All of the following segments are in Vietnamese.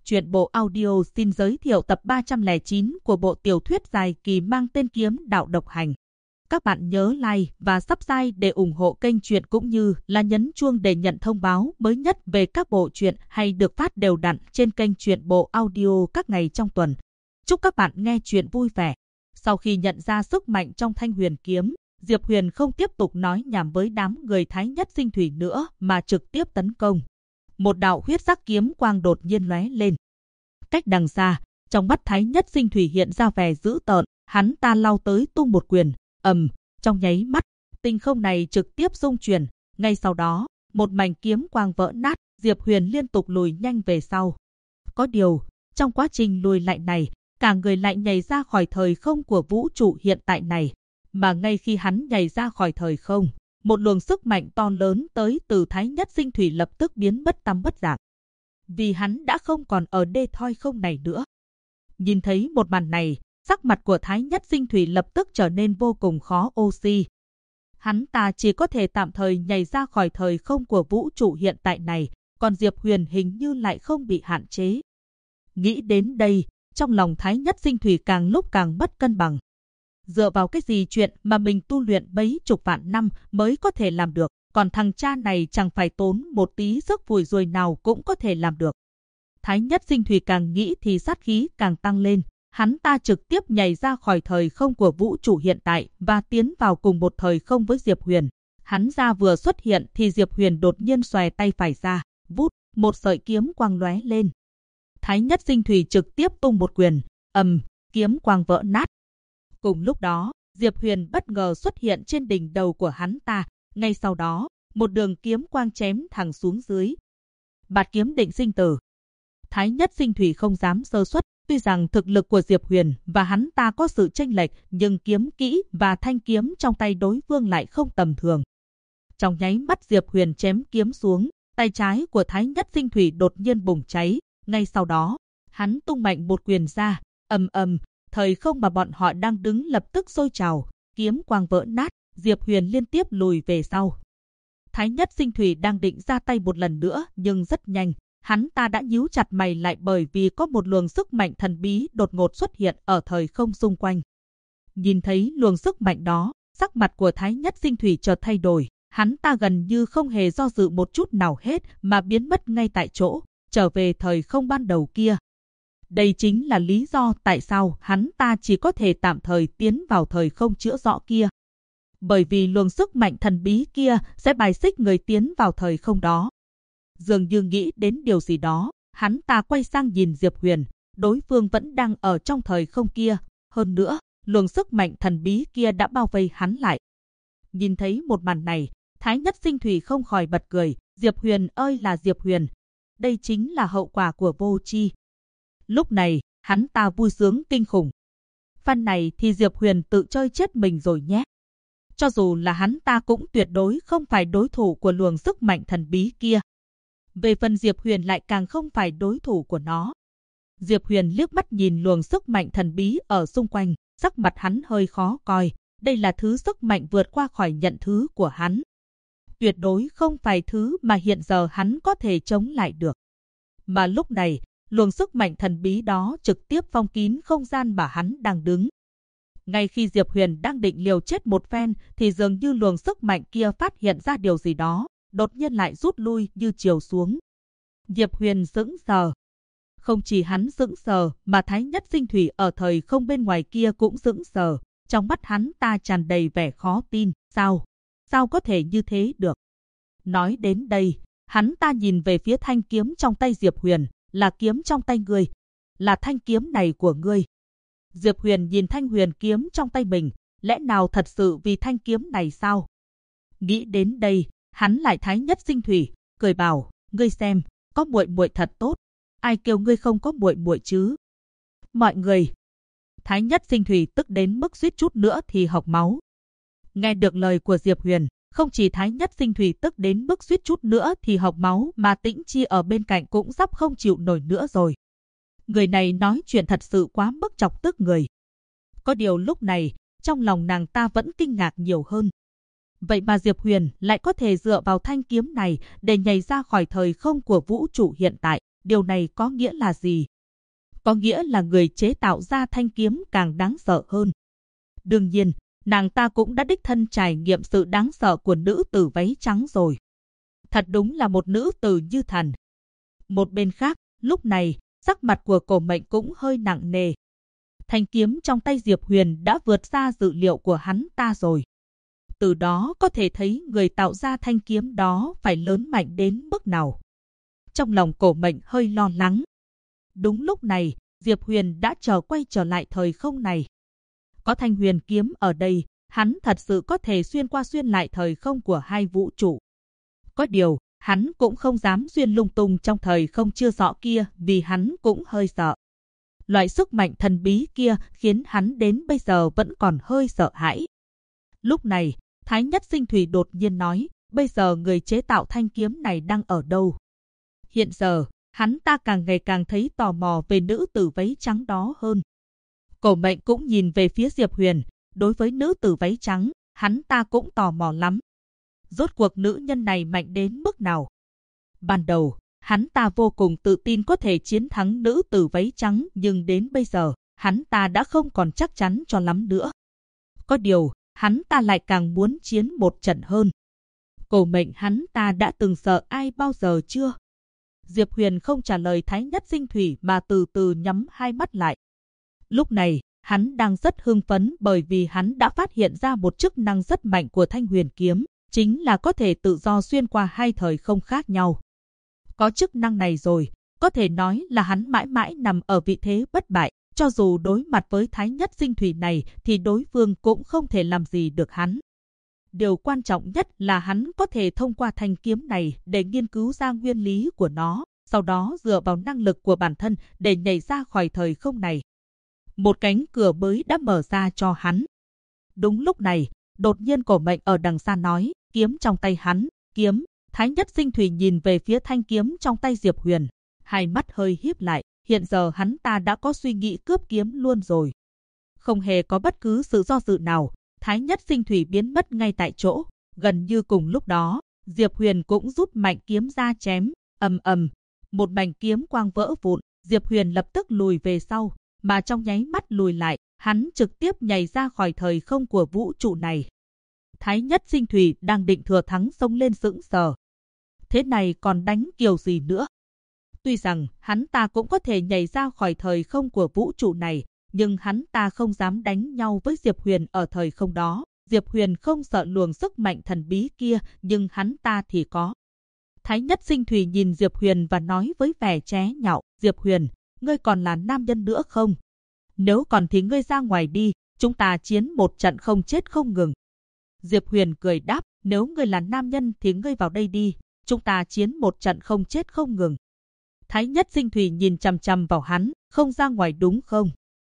Truyện bộ audio xin giới thiệu tập 309 của bộ tiểu thuyết dài kỳ mang tên Kiếm Đạo Độc Hành. Các bạn nhớ like và subscribe để ủng hộ kênh truyện cũng như là nhấn chuông để nhận thông báo mới nhất về các bộ truyện hay được phát đều đặn trên kênh truyện bộ audio các ngày trong tuần. Chúc các bạn nghe truyện vui vẻ. Sau khi nhận ra sức mạnh trong Thanh Huyền Kiếm, Diệp Huyền không tiếp tục nói nhảm với đám người Thái Nhất Sinh Thủy nữa mà trực tiếp tấn công. Một đạo huyết sắc kiếm quang đột nhiên lóe lên. Cách đằng xa, trong mắt Thái Nhất Sinh Thủy hiện ra vẻ dữ tợn, hắn ta lao tới tung một quyền, trong nháy mắt, tinh không này trực tiếp rung chuyển, ngay sau đó, một mảnh kiếm quang vỡ nát, Diệp Huyền liên tục lùi nhanh về sau. Có điều, trong quá trình lùi lại này, cả người lại nhảy ra khỏi thời không của vũ trụ hiện tại này, mà ngay khi hắn nhảy ra khỏi thời không, một luồng sức mạnh to lớn tới từ Thái Nhất Sinh Thủy lập tức biến mất tăm bất dạng. Vì hắn đã không còn ở đê thoi không này nữa. Nhìn thấy một màn này, sắc mặt của Thái Nhất Sinh Thủy lập tức trở nên vô cùng khó oxy. Hắn ta chỉ có thể tạm thời nhảy ra khỏi thời không của vũ trụ hiện tại này, còn Diệp Huyền hình như lại không bị hạn chế. Nghĩ đến đây, trong lòng Thái Nhất Sinh Thủy càng lúc càng mất cân bằng. Dựa vào cái gì chuyện mà mình tu luyện mấy chục vạn năm mới có thể làm được, còn thằng cha này chẳng phải tốn một tí sức phủi ruồi nào cũng có thể làm được. Thái Nhất Sinh Thủy càng nghĩ thì sát khí càng tăng lên, hắn ta trực tiếp nhảy ra khỏi thời không của vũ trụ hiện tại và tiến vào cùng một thời không với Diệp Huyền. Hắn ra vừa xuất hiện thì Diệp Huyền đột nhiên xòe tay phải ra, vút, một sợi kiếm quang lóe lên. Thái Nhất Sinh Thủy trực tiếp tung một quyền, kiếm quang vỡ nát. Cùng lúc đó, Diệp Huyền bất ngờ xuất hiện trên đỉnh đầu của hắn ta, ngay sau đó, một đường kiếm quang chém thẳng xuống dưới. Bạt kiếm định sinh tử. Thái Nhất Sinh Thủy không dám sơ suất, tuy rằng thực lực của Diệp Huyền và hắn ta có sự chênh lệch, nhưng kiếm kỹ và thanh kiếm trong tay đối phương lại không tầm thường. Trong nháy mắt Diệp Huyền chém kiếm xuống, tay trái của Thái Nhất Sinh Thủy đột nhiên bùng cháy, ngay sau đó, hắn tung mạnh một quyền ra, thời không mà bọn họ đang đứng lập tức sôi trào, kiếm quang vỡ nát, Diệp Huyền liên tiếp lùi về sau. Thái Nhất Sinh Thủy đang định ra tay một lần nữa nhưng rất nhanh, hắn ta đã nhíu chặt mày lại bởi vì có một luồng sức mạnh thần bí đột ngột xuất hiện ở thời không xung quanh. Nhìn thấy luồng sức mạnh đó, sắc mặt của Thái Nhất Sinh Thủy chợt thay đổi, hắn ta gần như không hề do dự một chút nào hết mà biến mất ngay tại chỗ, trở về thời không ban đầu kia. Đây chính là lý do tại sao hắn ta chỉ có thể tạm thời tiến vào thời không chữa rõ kia. Bởi vì luồng sức mạnh thần bí kia sẽ bài xích người tiến vào thời không đó. Dường như nghĩ đến điều gì đó, hắn ta quay sang nhìn Diệp Huyền, đối phương vẫn đang ở trong thời không kia. Hơn nữa, luồng sức mạnh thần bí kia đã bao vây hắn lại. Nhìn thấy một màn này, Thái Nhất Sinh Thủy không khỏi bật cười. Diệp Huyền ơi là Diệp Huyền, đây chính là hậu quả của vô tri. Lúc này, hắn ta vui sướng kinh khủng. Phan này thì Diệp Huyền tự chơi chết mình rồi nhé. Cho dù là hắn ta cũng tuyệt đối không phải đối thủ của luồng sức mạnh thần bí kia. Về phần Diệp Huyền lại càng không phải đối thủ của nó. Diệp Huyền liếc mắt nhìn luồng sức mạnh thần bí ở xung quanh, sắc mặt hắn hơi khó coi. Đây là thứ sức mạnh vượt qua khỏi nhận thứ của hắn. Tuyệt đối không phải thứ mà hiện giờ hắn có thể chống lại được. Mà lúc này, luồng sức mạnh thần bí đó trực tiếp phong kín không gian mà hắn đang đứng. Ngay khi Diệp Huyền đang định liều chết một phen thì dường như luồng sức mạnh kia phát hiện ra điều gì đó, đột nhiên lại rút lui như chiều xuống. Diệp Huyền sững sờ. Không chỉ hắn sững sờ mà Thái Nhất Sinh Thủy ở thời không bên ngoài kia cũng sững sờ. Trong mắt hắn ta tràn đầy vẻ khó tin. Sao có thể như thế được? Nói đến đây, hắn ta nhìn về phía thanh kiếm trong tay Diệp Huyền. Là kiếm trong tay ngươi, là thanh kiếm này của ngươi. Diệp Huyền nhìn thanh huyền kiếm trong tay mình, lẽ nào thật sự vì thanh kiếm này sao? Nghĩ đến đây, hắn lại Thái Nhất Sinh Thủy, cười bảo, ngươi xem, có muội muội thật tốt, ai kêu ngươi không có muội muội chứ? Mọi người. Thái Nhất Sinh Thủy tức đến mức suýt chút nữa thì học máu. Nghe được lời của Diệp Huyền, không chỉ Thái Nhất Sinh Thủy tức đến mức suýt chút nữa thì học máu mà Tĩnh Chi ở bên cạnh cũng sắp không chịu nổi nữa rồi. Người này nói chuyện thật sự quá mức chọc tức người. Có điều lúc này, trong lòng nàng ta vẫn kinh ngạc nhiều hơn. Vậy mà Diệp Huyền lại có thể dựa vào thanh kiếm này để nhảy ra khỏi thời không của vũ trụ hiện tại, Điều này có nghĩa là gì? Có nghĩa là người chế tạo ra thanh kiếm càng đáng sợ hơn. Đương nhiên, nàng ta cũng đã đích thân trải nghiệm sự đáng sợ của nữ tử váy trắng rồi. Thật đúng là một nữ tử như thần. Một bên khác, lúc này, sắc mặt của Cổ Mệnh cũng hơi nặng nề. Thanh kiếm trong tay Diệp Huyền đã vượt xa dự liệu của hắn ta rồi. Từ đó có thể thấy người tạo ra thanh kiếm đó phải lớn mạnh đến mức nào. Trong lòng Cổ Mệnh hơi lo lắng. Đúng lúc này, Diệp Huyền đã quay trở lại thời không này. Có thanh huyền kiếm ở đây, hắn thật sự có thể xuyên lại thời không của hai vũ trụ. Có điều, hắn cũng không dám xuyên lung tung trong thời không chưa rõ kia vì hắn cũng hơi sợ. Loại sức mạnh thần bí kia khiến hắn đến bây giờ vẫn còn hơi sợ hãi. Lúc này, Thái Nhất Sinh Thủy đột nhiên nói, bây giờ người chế tạo thanh kiếm này đang ở đâu? Hiện giờ, hắn ta càng ngày càng thấy tò mò về nữ tử váy trắng đó hơn. Cổ Mệnh cũng nhìn về phía Diệp Huyền, đối với nữ tử váy trắng, hắn ta cũng tò mò lắm. Rốt cuộc nữ nhân này mạnh đến mức nào? Ban đầu, hắn ta vô cùng tự tin có thể chiến thắng nữ tử váy trắng, nhưng đến bây giờ, hắn ta đã không còn chắc chắn cho lắm nữa. Có điều, hắn ta lại càng muốn chiến một trận hơn. Cổ Mệnh hắn ta đã từng sợ ai bao giờ chưa? Diệp Huyền không trả lời Thái Nhất Sinh Thủy mà từ từ nhắm hai mắt lại. Lúc này, hắn đang rất hưng phấn bởi vì hắn đã phát hiện ra một chức năng rất mạnh của thanh huyền kiếm, chính là có thể tự do xuyên qua hai thời không khác nhau. Có chức năng này rồi, có thể nói là hắn mãi mãi nằm ở vị thế bất bại, cho dù đối mặt với Thái Nhất Sinh Thủy này thì đối phương cũng không thể làm gì được hắn. Điều quan trọng nhất là hắn có thể thông qua thanh kiếm này để nghiên cứu ra nguyên lý của nó, sau đó dựa vào năng lực của bản thân để nhảy ra khỏi thời không này. Một cánh cửa mới đã mở ra cho hắn. Đúng lúc này, đột nhiên Cổ Mệnh ở đằng xa nói, kiếm trong tay hắn, kiếm. Thái Nhất Sinh Thủy nhìn về phía thanh kiếm trong tay Diệp Huyền, hai mắt hơi híp lại, hiện giờ hắn ta đã có suy nghĩ cướp kiếm luôn rồi. Không hề có bất cứ sự do dự nào, Thái Nhất Sinh Thủy biến mất ngay tại chỗ, gần như cùng lúc đó, Diệp Huyền cũng rút mạnh kiếm ra chém, ầm ầm, một mảnh kiếm quang vỡ vụn, Diệp Huyền lập tức lùi về sau, mà trong nháy mắt lùi lại, hắn trực tiếp nhảy ra khỏi thời không của vũ trụ này. Thái Nhất Sinh Thủy đang định thừa thắng xông lên sững sờ. Thế này còn đánh kiểu gì nữa? Tuy rằng hắn ta cũng có thể nhảy ra khỏi thời không của vũ trụ này, nhưng hắn ta không dám đánh nhau với Diệp Huyền ở thời không đó. Diệp Huyền không sợ luồng sức mạnh thần bí kia, nhưng hắn ta thì có. Thái Nhất Sinh Thủy nhìn Diệp Huyền và nói với vẻ chế nhạo, Diệp Huyền, ngươi còn là nam nhân nữa không? Nếu còn thì ngươi ra ngoài đi, chúng ta chiến một trận không chết không ngừng. Diệp Huyền cười đáp, nếu ngươi là nam nhân thì ngươi vào đây đi, chúng ta chiến một trận không chết không ngừng. Thái Nhất Sinh Thủy nhìn chằm chằm vào hắn, không ra ngoài đúng không?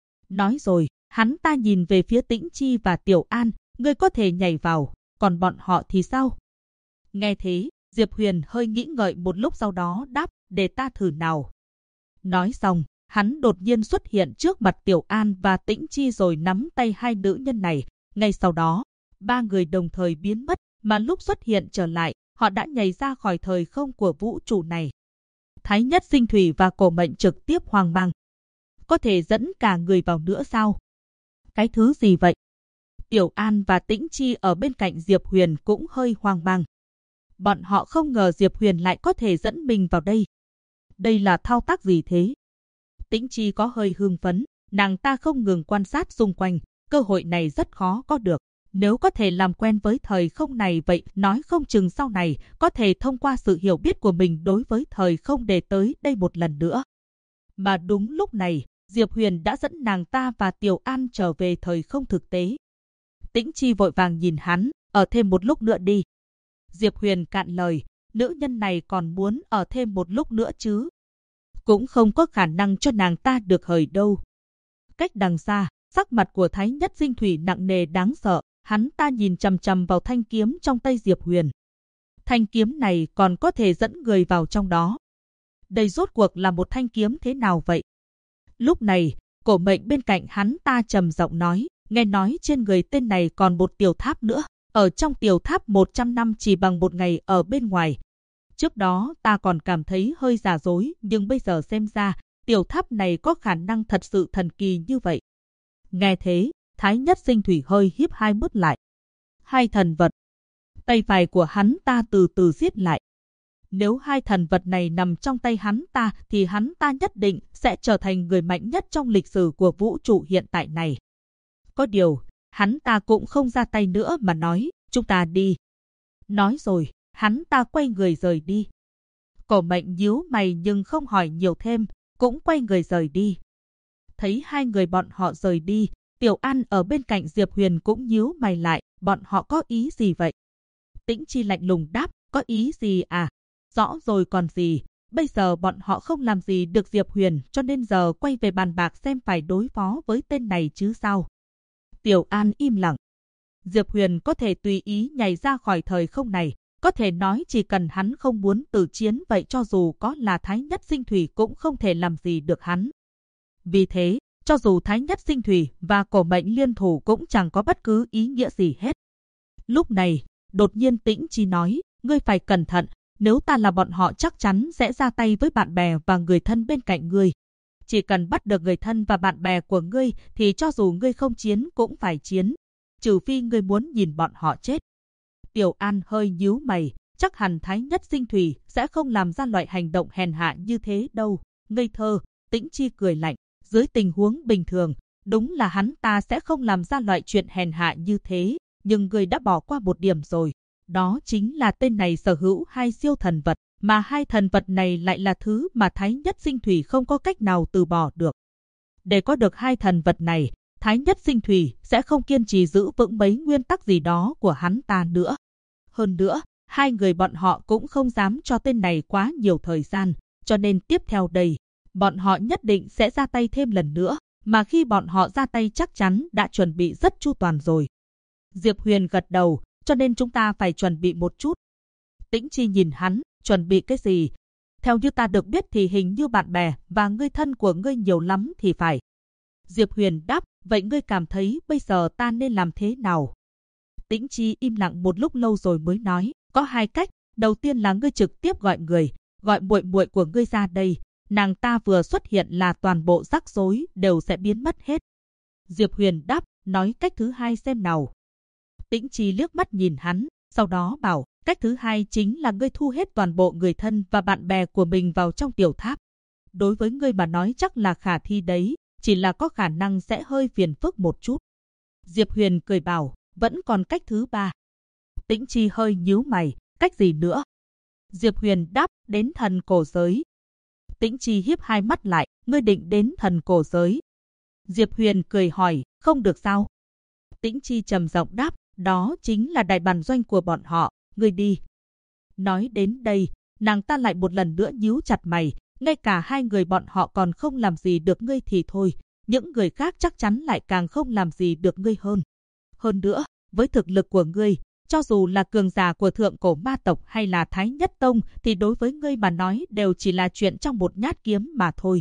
Nói rồi, hắn ta nhìn về phía Tĩnh Chi và Tiểu An, ngươi có thể nhảy vào, còn bọn họ thì sao? Nghe thế, Diệp Huyền hơi nghĩ ngợi một lúc sau đó đáp, để ta thử nào. Nói xong, hắn đột nhiên xuất hiện trước mặt Tiểu An và Tĩnh Chi rồi nắm tay hai nữ nhân này. Ngay sau đó, ba người đồng thời biến mất, mà lúc xuất hiện trở lại, họ đã nhảy ra khỏi thời không của vũ trụ này. Thái Nhất Sinh Thủy và Cổ Mệnh trực tiếp hoang mang. Có thể dẫn cả người vào nữa sao? Cái thứ gì vậy? Tiểu An và Tĩnh Chi ở bên cạnh Diệp Huyền cũng hơi hoang mang. Bọn họ không ngờ Diệp Huyền lại có thể dẫn mình vào đây. Đây là thao tác gì thế? Tĩnh Chi có hơi hưng phấn, nàng ta không ngừng quan sát xung quanh, cơ hội này rất khó có được. Nếu có thể làm quen với thời không này vậy nói không chừng sau này có thể thông qua sự hiểu biết của mình đối với thời không để tới đây một lần nữa. Mà đúng lúc này, Diệp Huyền đã dẫn nàng ta và Tiểu An trở về thời không thực tế. Tĩnh Chi vội vàng nhìn hắn, ở thêm một lúc nữa đi. Diệp Huyền cạn lời, nữ nhân này còn muốn ở thêm một lúc nữa chứ. Cũng không có khả năng cho nàng ta được hời đâu. Cách đằng xa, sắc mặt của Thái Nhất Sinh Thủy nặng nề đáng sợ, hắn ta nhìn chằm chằm vào thanh kiếm trong tay Diệp Huyền. Thanh kiếm này còn có thể dẫn người vào trong đó. Đây rốt cuộc là một thanh kiếm thế nào vậy? Lúc này, Cổ Mệnh bên cạnh hắn ta trầm giọng nói, nghe nói trên người tên này còn một tiểu tháp nữa. Ở trong tiểu tháp 100 năm chỉ bằng một ngày ở bên ngoài. Trước đó ta còn cảm thấy hơi giả dối, nhưng bây giờ xem ra, tiểu tháp này có khả năng thật sự thần kỳ như vậy. Nghe thế, Thái Nhất Sinh Thủy hơi híp hai mắt lại. Hai thần vật. Tay phải của hắn ta từ từ siết lại. Nếu hai thần vật này nằm trong tay hắn ta thì hắn ta nhất định sẽ trở thành người mạnh nhất trong lịch sử của vũ trụ hiện tại này. Có điều, hắn ta cũng không ra tay nữa mà nói, chúng ta đi. Nói rồi, hắn ta quay người rời đi. Cổ Mệnh nhíu mày nhưng không hỏi nhiều thêm, cũng quay người rời đi. Thấy hai người bọn họ rời đi, Tiểu An ở bên cạnh Diệp Huyền cũng nhíu mày lại, bọn họ có ý gì vậy? Tĩnh Chi lạnh lùng đáp, có ý gì à? Rõ rồi còn gì, bây giờ bọn họ không làm gì được Diệp Huyền cho nên giờ quay về bàn bạc xem phải đối phó với tên này chứ sao. Tiểu An im lặng. Diệp Huyền có thể tùy ý nhảy ra khỏi thời không này, có thể nói chỉ cần hắn không muốn tử chiến vậy cho dù có là Thái Nhất Sinh Thủy cũng không thể làm gì được hắn. Vì thế, cho dù Thái Nhất Sinh Thủy và Cổ Mệnh liên thủ cũng chẳng có bất cứ ý nghĩa gì hết. Lúc này, đột nhiên Tĩnh Chi nói, ngươi phải cẩn thận, nếu ta là bọn họ chắc chắn sẽ ra tay với bạn bè và người thân bên cạnh ngươi. Chỉ cần bắt được người thân và bạn bè của ngươi thì cho dù ngươi không chiến cũng phải chiến, trừ phi ngươi muốn nhìn bọn họ chết. Tiểu An hơi nhíu mày, chắc hẳn Thái Nhất Sinh Thủy sẽ không làm ra loại hành động hèn hạ như thế đâu. Ngây thơ, Tĩnh Chi cười lạnh, dưới tình huống bình thường, đúng là hắn ta sẽ không làm ra loại chuyện hèn hạ như thế, nhưng ngươi đã bỏ qua một điểm rồi. Đó chính là tên này sở hữu hai siêu thần vật, mà hai thần vật này lại là thứ mà Thái Nhất Sinh Thủy không có cách nào từ bỏ được. Để có được hai thần vật này, Thái Nhất Sinh Thủy sẽ không kiên trì giữ vững mấy nguyên tắc gì đó của hắn ta nữa. Hơn nữa, hai người bọn họ cũng không dám cho tên này quá nhiều thời gian, cho nên tiếp theo đây, bọn họ nhất định sẽ ra tay thêm lần nữa, mà khi bọn họ ra tay chắc chắn đã chuẩn bị rất chu toàn rồi. Diệp Huyền gật đầu, cho nên chúng ta phải chuẩn bị một chút. Tĩnh Chi nhìn hắn, chuẩn bị cái gì? Theo như ta được biết thì hình như bạn bè và người thân của ngươi nhiều lắm thì phải. Diệp Huyền đáp, vậy ngươi cảm thấy bây giờ ta nên làm thế nào? Tĩnh Chi im lặng một lúc lâu rồi mới nói, có hai cách, đầu tiên là ngươi trực tiếp gọi người, gọi muội muội của ngươi ra đây, nàng ta vừa xuất hiện là toàn bộ rắc rối đều sẽ biến mất hết. Diệp Huyền đáp, nói cách thứ hai xem nào. Tĩnh Chi liếc mắt nhìn hắn, sau đó bảo, cách thứ hai chính là ngươi thu hết toàn bộ người thân và bạn bè của mình vào trong tiểu tháp. Đối với ngươi mà nói chắc là khả thi đấy, chỉ là có khả năng sẽ hơi phiền phức một chút. Diệp Huyền cười bảo, vẫn còn cách thứ ba. Tĩnh Chi hơi nhíu mày, cách gì nữa? Diệp Huyền đáp, đến thần cổ giới. Tĩnh Chi hiếp hai mắt lại, ngươi định đến thần cổ giới. Diệp Huyền cười hỏi, không được sao? Tĩnh Chi trầm giọng đáp, đó chính là đại bản doanh của bọn họ, ngươi đi. Nói đến đây, nàng ta lại một lần nữa nhíu chặt mày, ngay cả hai người bọn họ còn không làm gì được ngươi thì thôi, những người khác chắc chắn lại càng không làm gì được ngươi hơn. Hơn nữa, với thực lực của ngươi, cho dù là cường giả của thượng cổ ma tộc hay là Thái Nhất Tông thì đối với ngươi mà nói đều chỉ là chuyện trong một nhát kiếm mà thôi.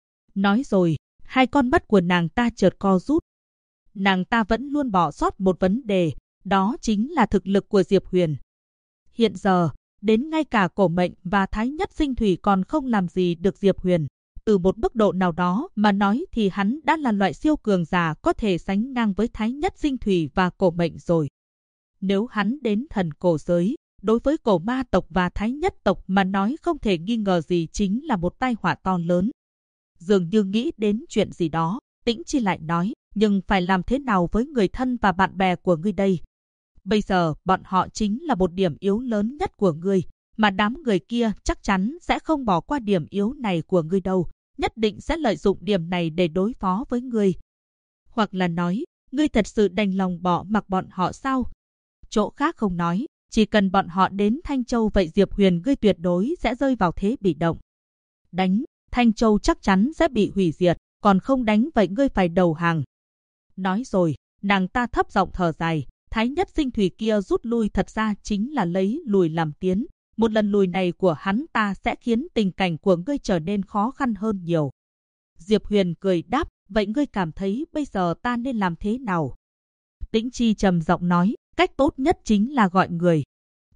Nói rồi, hai con mắt của nàng ta chợt co rút. Nàng ta vẫn luôn bỏ sót một vấn đề, đó chính là thực lực của Diệp Huyền. Hiện giờ, đến ngay cả Cổ Mệnh và Thái Nhất Sinh Thủy còn không làm gì được Diệp Huyền. Từ một mức độ nào đó mà nói thì hắn đã là loại siêu cường giả có thể sánh ngang với Thái Nhất Sinh Thủy và Cổ Mệnh rồi. Nếu hắn đến thần cổ giới, đối với cổ ma tộc và Thái Nhất tộc mà nói không thể nghi ngờ gì chính là một tai họa to lớn. Dường như nghĩ đến chuyện gì đó, Tĩnh Chi lại nói, nhưng phải làm thế nào với người thân và bạn bè của ngươi đây? Bây giờ bọn họ chính là một điểm yếu lớn nhất của ngươi, mà đám người kia chắc chắn sẽ không bỏ qua điểm yếu này của ngươi đâu, nhất định sẽ lợi dụng điểm này để đối phó với ngươi. Hoặc là nói, ngươi thật sự đành lòng bỏ mặc bọn họ sao? Chỗ khác không nói, chỉ cần bọn họ đến Thanh Châu vậy Diệp Huyền ngươi tuyệt đối sẽ rơi vào thế bị động. Đánh, Thanh Châu chắc chắn sẽ bị hủy diệt, còn không đánh vậy ngươi phải đầu hàng. Nói rồi, nàng ta thấp giọng thở dài, Thái Nhất Sinh Thủy kia rút lui thật ra chính là lấy lùi làm tiến. Một lần lùi này của hắn ta sẽ khiến tình cảnh của ngươi trở nên khó khăn hơn nhiều. Diệp Huyền cười đáp, vậy ngươi cảm thấy bây giờ ta nên làm thế nào? Tĩnh Chi trầm giọng nói, cách tốt nhất chính là gọi người.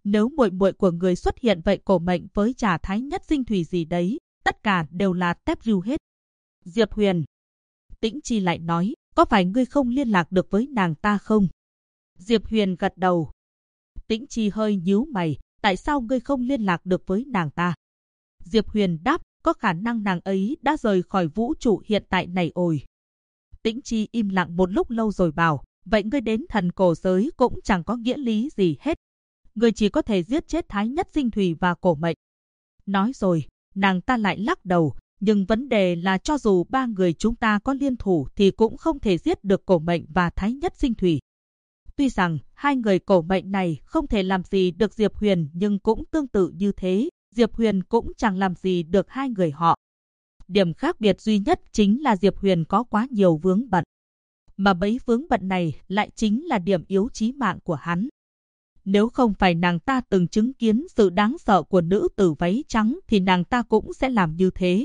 Nếu muội muội của người xuất hiện vậy cổ mệnh với Trà Thái Nhất Sinh Thủy gì đấy, tất cả đều là tép riu hết. Diệp Huyền. Tĩnh Chi lại nói, có phải ngươi không liên lạc được với nàng ta không? Diệp Huyền gật đầu. Tĩnh Chi hơi nhíu mày, tại sao ngươi không liên lạc được với nàng ta? Diệp Huyền đáp, có khả năng nàng ấy đã rời khỏi vũ trụ hiện tại này ồi. Tĩnh Chi im lặng một lúc lâu rồi bảo, vậy ngươi đến thần cổ giới cũng chẳng có nghĩa lý gì hết. Ngươi chỉ có thể giết chết Thái Nhất Sinh Thủy và cổ mệnh. Nói rồi, nàng ta lại lắc đầu, nhưng vấn đề là cho dù ba người chúng ta có liên thủ thì cũng không thể giết được cổ mệnh và Thái Nhất Sinh Thủy. Tuy rằng hai người cổ mệnh này không thể làm gì được Diệp Huyền nhưng cũng tương tự như thế, Diệp Huyền cũng chẳng làm gì được hai người họ. Điểm khác biệt duy nhất chính là Diệp Huyền có quá nhiều vướng bận. Mà bấy vướng bận này lại chính là điểm yếu chí mạng của hắn. Nếu không phải nàng ta từng chứng kiến sự đáng sợ của nữ tử váy trắng thì nàng ta cũng sẽ làm như thế.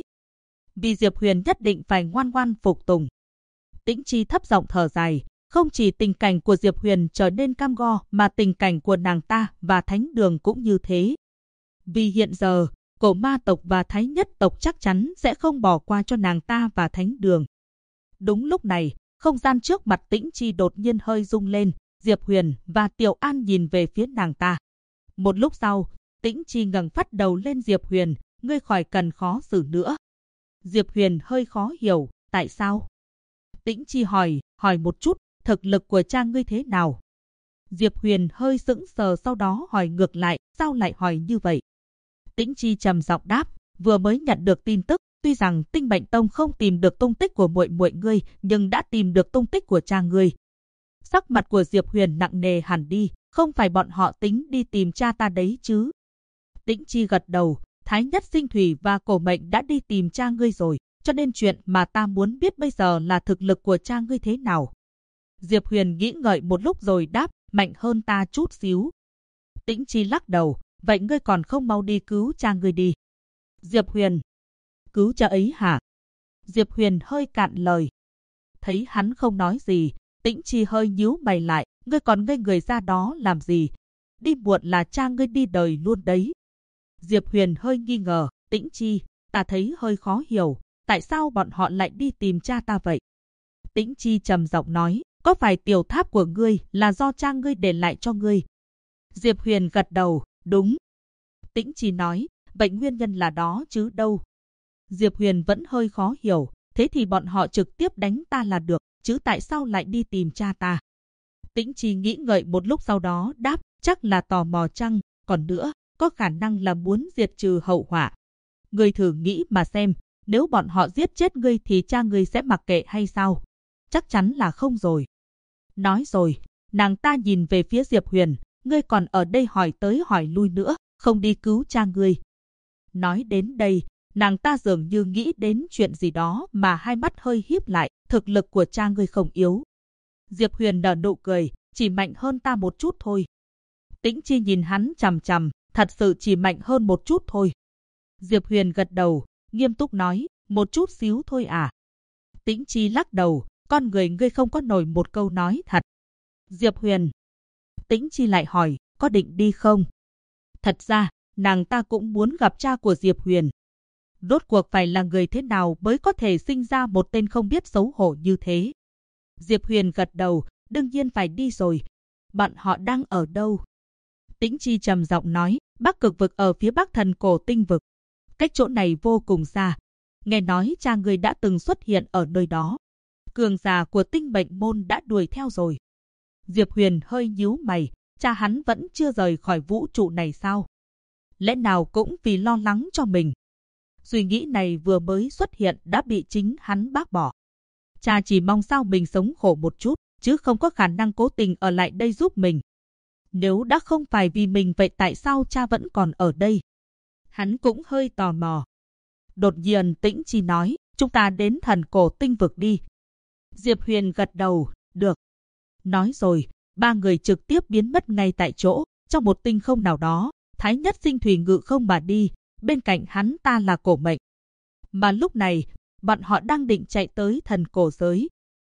Vì Diệp Huyền nhất định phải ngoan ngoan phục tùng. Tĩnh Chi thấp giọng thở dài, không chỉ tình cảnh của Diệp Huyền trở nên cam go mà tình cảnh của nàng ta và Thánh Đường cũng như thế. Vì hiện giờ, cổ ma tộc và Thái Nhất tộc chắc chắn sẽ không bỏ qua cho nàng ta và Thánh Đường. Đúng lúc này, không gian trước mặt Tĩnh Chi đột nhiên hơi rung lên, Diệp Huyền và Tiểu An nhìn về phía nàng ta. Một lúc sau, Tĩnh Chi ngẩng phát đầu lên Diệp Huyền, ngươi khỏi cần khó xử nữa. Diệp Huyền hơi khó hiểu, tại sao? Tĩnh Chi hỏi một chút, thực lực của cha ngươi thế nào? Diệp Huyền hơi sững sờ sau đó hỏi ngược lại, sao lại hỏi như vậy? Tĩnh Chi trầm giọng đáp, vừa mới nhận được tin tức, tuy rằng Tinh Mệnh Tông không tìm được tung tích của muội muội ngươi, nhưng đã tìm được tung tích của cha ngươi. Sắc mặt của Diệp Huyền nặng nề hẳn đi, không phải bọn họ tính đi tìm cha ta đấy chứ? Tĩnh Chi gật đầu, Thái Nhất Sinh Thủy và cổ mệnh đã đi tìm cha ngươi rồi, cho nên chuyện mà ta muốn biết bây giờ là thực lực của cha ngươi thế nào. Diệp Huyền nghĩ ngợi một lúc rồi đáp, mạnh hơn ta chút xíu. Tĩnh Chi lắc đầu, vậy ngươi còn không mau đi cứu cha ngươi đi. Diệp Huyền, cứu cha ấy hả? Diệp Huyền hơi cạn lời. Thấy hắn không nói gì, Tĩnh Chi hơi nhíu mày lại, ngươi còn ngây người ra đó làm gì? Đi muộn là cha ngươi đi đời luôn đấy. Diệp Huyền hơi nghi ngờ, Tĩnh Chi, ta thấy hơi khó hiểu, tại sao bọn họ lại đi tìm cha ta vậy? Tĩnh Chi trầm giọng nói, có phải tiểu tháp của ngươi là do cha ngươi để lại cho ngươi? Diệp Huyền gật đầu, đúng. Tĩnh Chi nói, vậy nguyên nhân là đó chứ đâu. Diệp Huyền vẫn hơi khó hiểu, thế thì bọn họ trực tiếp đánh ta là được, chứ tại sao lại đi tìm cha ta? Tĩnh Chi nghĩ ngợi một lúc sau đó đáp, chắc là tò mò chăng, còn nữa, có khả năng là muốn diệt trừ hậu họa. Ngươi thử nghĩ mà xem, nếu bọn họ giết chết ngươi thì cha ngươi sẽ mặc kệ hay sao? Chắc chắn là không rồi. Nói rồi, nàng ta nhìn về phía Diệp Huyền, ngươi còn ở đây hỏi tới hỏi lui nữa, không đi cứu cha ngươi. Nói đến đây, nàng ta dường như nghĩ đến chuyện gì đó mà hai mắt hơi híp lại, thực lực của cha ngươi không yếu. Diệp Huyền nở nụ cười, chỉ mạnh hơn ta một chút thôi. Tĩnh Chi nhìn hắn chằm chằm, thật sự chỉ mạnh hơn một chút thôi. Diệp Huyền gật đầu, nghiêm túc nói, một chút xíu thôi à? Tĩnh Chi lắc đầu, con người ngươi không có nổi một câu nói thật. Diệp Huyền. Tĩnh Chi lại hỏi, có định đi không? Thật ra, nàng ta cũng muốn gặp cha của Diệp Huyền. Rốt cuộc phải là người thế nào mới có thể sinh ra một tên không biết xấu hổ như thế? Diệp Huyền gật đầu, đương nhiên phải đi rồi. Bọn họ đang ở đâu? Tĩnh Chi trầm giọng nói, Bắc Cực vực ở phía bắc Thần Cổ Tinh vực. Cách chỗ này vô cùng xa. Nghe nói cha ngươi đã từng xuất hiện ở nơi đó. Cường giả của Tinh Mệnh môn đã đuổi theo rồi. Diệp Huyền hơi nhíu mày, cha hắn vẫn chưa rời khỏi vũ trụ này sao? Lẽ nào cũng vì lo lắng cho mình? Suy nghĩ này vừa mới xuất hiện đã bị chính hắn bác bỏ. Cha chỉ mong sao mình sống khổ một chút, chứ không có khả năng cố tình ở lại đây giúp mình. Nếu đã không phải vì mình vậy tại sao cha vẫn còn ở đây? Hắn cũng hơi tò mò. Đột nhiên Tĩnh Chi nói, chúng ta đến Thần Cổ Tinh vực đi. Diệp Huyền gật đầu, được. Nói rồi, ba người trực tiếp biến mất ngay tại chỗ, trong một tinh không nào đó, Thái Nhất Sinh Thủy ngự không mà đi, bên cạnh hắn ta là cổ mệnh. Mà lúc này, bọn họ đang định chạy tới thần cổ giới.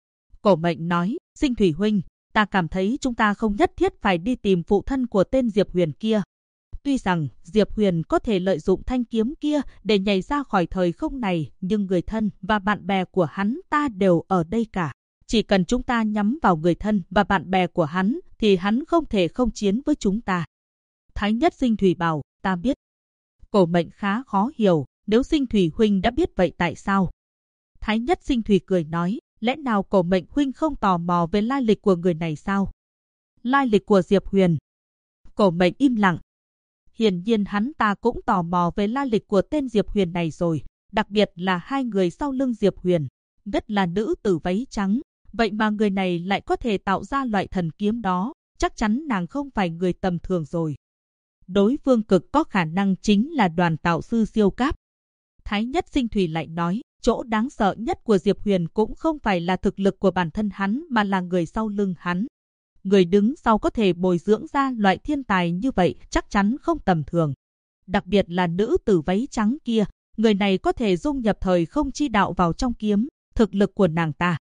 Cổ mệnh nói, Sinh Thủy huynh, ta cảm thấy chúng ta không nhất thiết phải đi tìm phụ thân của tên Diệp Huyền kia. Tuy rằng Diệp Huyền có thể lợi dụng thanh kiếm kia để nhảy ra khỏi thời không này, nhưng người thân và bạn bè của hắn ta đều ở đây cả. Chỉ cần chúng ta nhắm vào người thân và bạn bè của hắn, thì hắn không thể không chiến với chúng ta. Thái Nhất Sinh Thủy bảo, ta biết. Cổ Mệnh khá khó hiểu, nếu Sinh Thủy huynh đã biết vậy tại sao? Thái Nhất Sinh Thủy cười nói, lẽ nào Cổ Mệnh huynh không tò mò về lai lịch của người này sao? Lai lịch của Diệp Huyền. Cổ Mệnh im lặng. Hiển nhiên hắn ta cũng tò mò về lai lịch của tên Diệp Huyền này rồi, đặc biệt là hai người sau lưng Diệp Huyền, nhất là nữ tử váy trắng. Vậy mà người này lại có thể tạo ra loại thần kiếm đó, chắc chắn nàng không phải người tầm thường rồi. Đối phương cực có khả năng chính là Đoàn tạo sư siêu cấp. Thái Nhất Sinh Thủy lại nói, chỗ đáng sợ nhất của Diệp Huyền cũng không phải là thực lực của bản thân hắn mà là người sau lưng hắn. Người đứng sau có thể bồi dưỡng ra loại thiên tài như vậy chắc chắn không tầm thường. Đặc biệt là nữ tử váy trắng kia, người này có thể dung nhập thời không chi đạo vào trong kiếm, thực lực của nàng ta.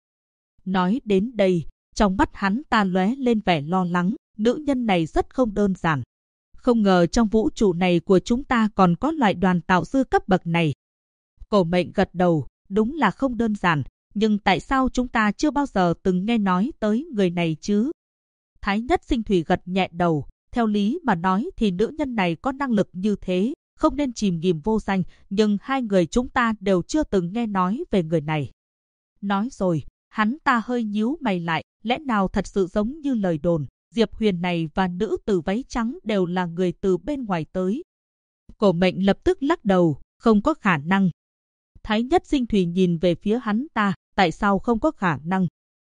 Nói đến đây, trong mắt hắn ta lóe lên vẻ lo lắng, nữ nhân này rất không đơn giản. Không ngờ trong vũ trụ này của chúng ta còn có loại Đoàn tạo sư cấp bậc này. Cổ Mệnh gật đầu, đúng là không đơn giản, nhưng tại sao chúng ta chưa bao giờ từng nghe nói tới người này chứ? Thái Nhất Sinh Thủy gật nhẹ đầu, theo lý mà nói thì nữ nhân này có năng lực như thế, không nên chìm nghỉm vô danh, nhưng hai người chúng ta đều chưa từng nghe nói về người này. Nói rồi, hắn ta hơi nhíu mày lại, lẽ nào thật sự giống như lời đồn, Diệp Huyền này và nữ tử váy trắng đều là người từ bên ngoài tới. Cổ Mệnh lập tức lắc đầu, không có khả năng. Thái Nhất Sinh Thủy nhìn về phía hắn ta, tại sao không có khả năng?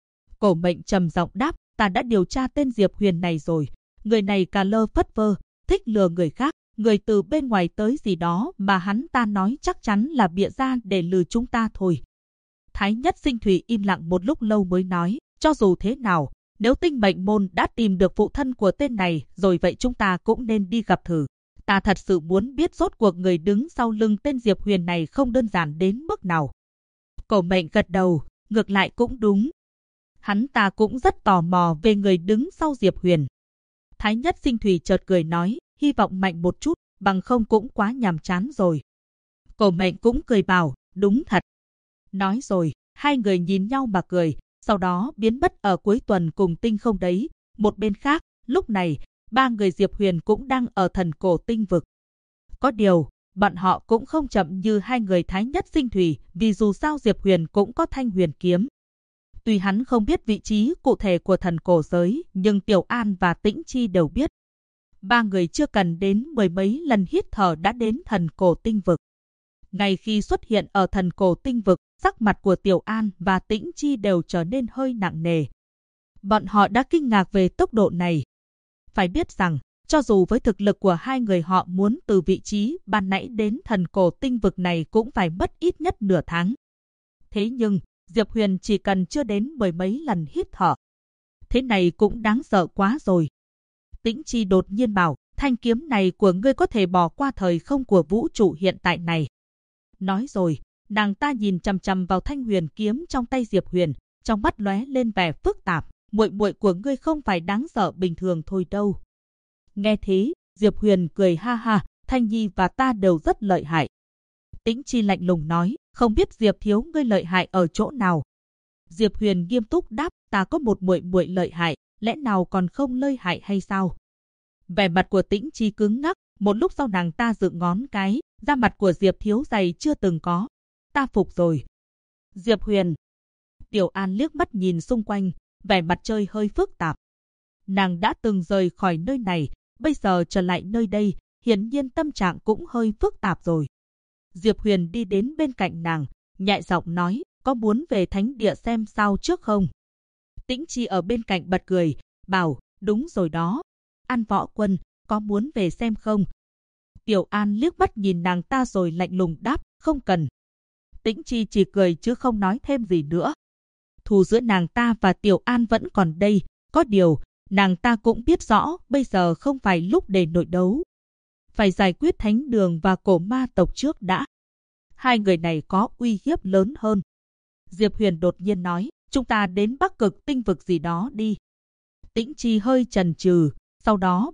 Cổ Mệnh trầm giọng đáp, ta đã điều tra tên Diệp Huyền này rồi, người này cà lơ phất vơ, thích lừa người khác, người từ bên ngoài tới gì đó mà hắn ta nói chắc chắn là bịa ra để lừa chúng ta thôi. Thái Nhất Sinh Thủy im lặng một lúc lâu mới nói, cho dù thế nào, nếu Tinh Mệnh Môn đã tìm được phụ thân của tên này rồi vậy chúng ta cũng nên đi gặp thử. Ta thật sự muốn biết rốt cuộc người đứng sau lưng tên Diệp Huyền này không đơn giản đến mức nào. Cổ Mệnh gật đầu, ngược lại cũng đúng. Hắn ta cũng rất tò mò về người đứng sau Diệp Huyền. Thái Nhất Sinh Thủy chợt cười nói, hy vọng mạnh một chút, bằng không cũng quá nhàm chán rồi. Cổ Mệnh cũng cười bảo, đúng thật. Nói rồi, hai người nhìn nhau mà cười, sau đó biến mất ở cuối tuần cùng tinh không đấy. Một bên khác, lúc này, ba người Diệp Huyền cũng đang ở thần cổ tinh vực. Có điều, bọn họ cũng không chậm như hai người Thái Nhất Sinh Thủy, vì dù sao Diệp Huyền cũng có thanh huyền kiếm. Tuy hắn không biết vị trí cụ thể của thần cổ giới, nhưng Tiểu An và Tĩnh Chi đều biết. Ba người chưa cần đến mười mấy lần hít thở đã đến thần cổ tinh vực. Ngay khi xuất hiện ở thần cổ tinh vực, sắc mặt của Tiểu An và Tĩnh Chi đều trở nên hơi nặng nề. Bọn họ đã kinh ngạc về tốc độ này. Phải biết rằng, cho dù với thực lực của hai người họ muốn từ vị trí ban nãy đến thần cổ tinh vực này cũng phải mất ít nhất nửa tháng. Thế nhưng, Diệp Huyền chỉ cần chưa đến mười mấy lần hít thở. Thế này cũng đáng sợ quá rồi. Tĩnh Chi đột nhiên bảo, thanh kiếm này của ngươi có thể bỏ qua thời không của vũ trụ hiện tại này. Nói rồi, nàng ta nhìn chằm chằm vào thanh huyền kiếm trong tay Diệp Huyền, trong mắt lóe lên vẻ phức tạp, muội muội của ngươi không phải đáng sợ bình thường thôi đâu. Nghe thế, Diệp Huyền cười ha ha, Thanh Nhi và ta đều rất lợi hại. Tĩnh Chi lạnh lùng nói, không biết Diệp thiếu ngươi lợi hại ở chỗ nào. Diệp Huyền nghiêm túc đáp, ta có một muội muội lợi hại, lẽ nào còn không lợi hại hay sao? Vẻ mặt của Tĩnh Chi cứng ngắc, một lúc sau nàng ta dựng ngón cái, da mặt của Diệp thiếu dày chưa từng có. Ta phục rồi. Diệp Huyền. Tiểu An liếc mắt nhìn xung quanh, vẻ mặt chơi hơi phức tạp. Nàng đã từng rời khỏi nơi này, bây giờ trở lại nơi đây, hiển nhiên tâm trạng cũng hơi phức tạp rồi. Diệp Huyền đi đến bên cạnh nàng, nhẹ giọng nói, có muốn về thánh địa xem sao trước không? Tĩnh Chi ở bên cạnh bật cười, bảo, đúng rồi đó. An Võ Quân, có muốn về xem không? Tiểu An liếc mắt nhìn nàng ta rồi lạnh lùng đáp, không cần. Tĩnh Chi chỉ cười chứ không nói thêm gì nữa. Thù giữa nàng ta và Tiểu An vẫn còn đây, có điều, nàng ta cũng biết rõ bây giờ không phải lúc để nội đấu. Phải giải quyết Thánh Đường và Cổ Ma tộc trước đã. Hai người này có uy hiếp lớn hơn. Diệp Huyền đột nhiên nói, chúng ta đến Bắc Cực tinh vực gì đó đi. Tĩnh Chi hơi chần chừ, sau đó bảo,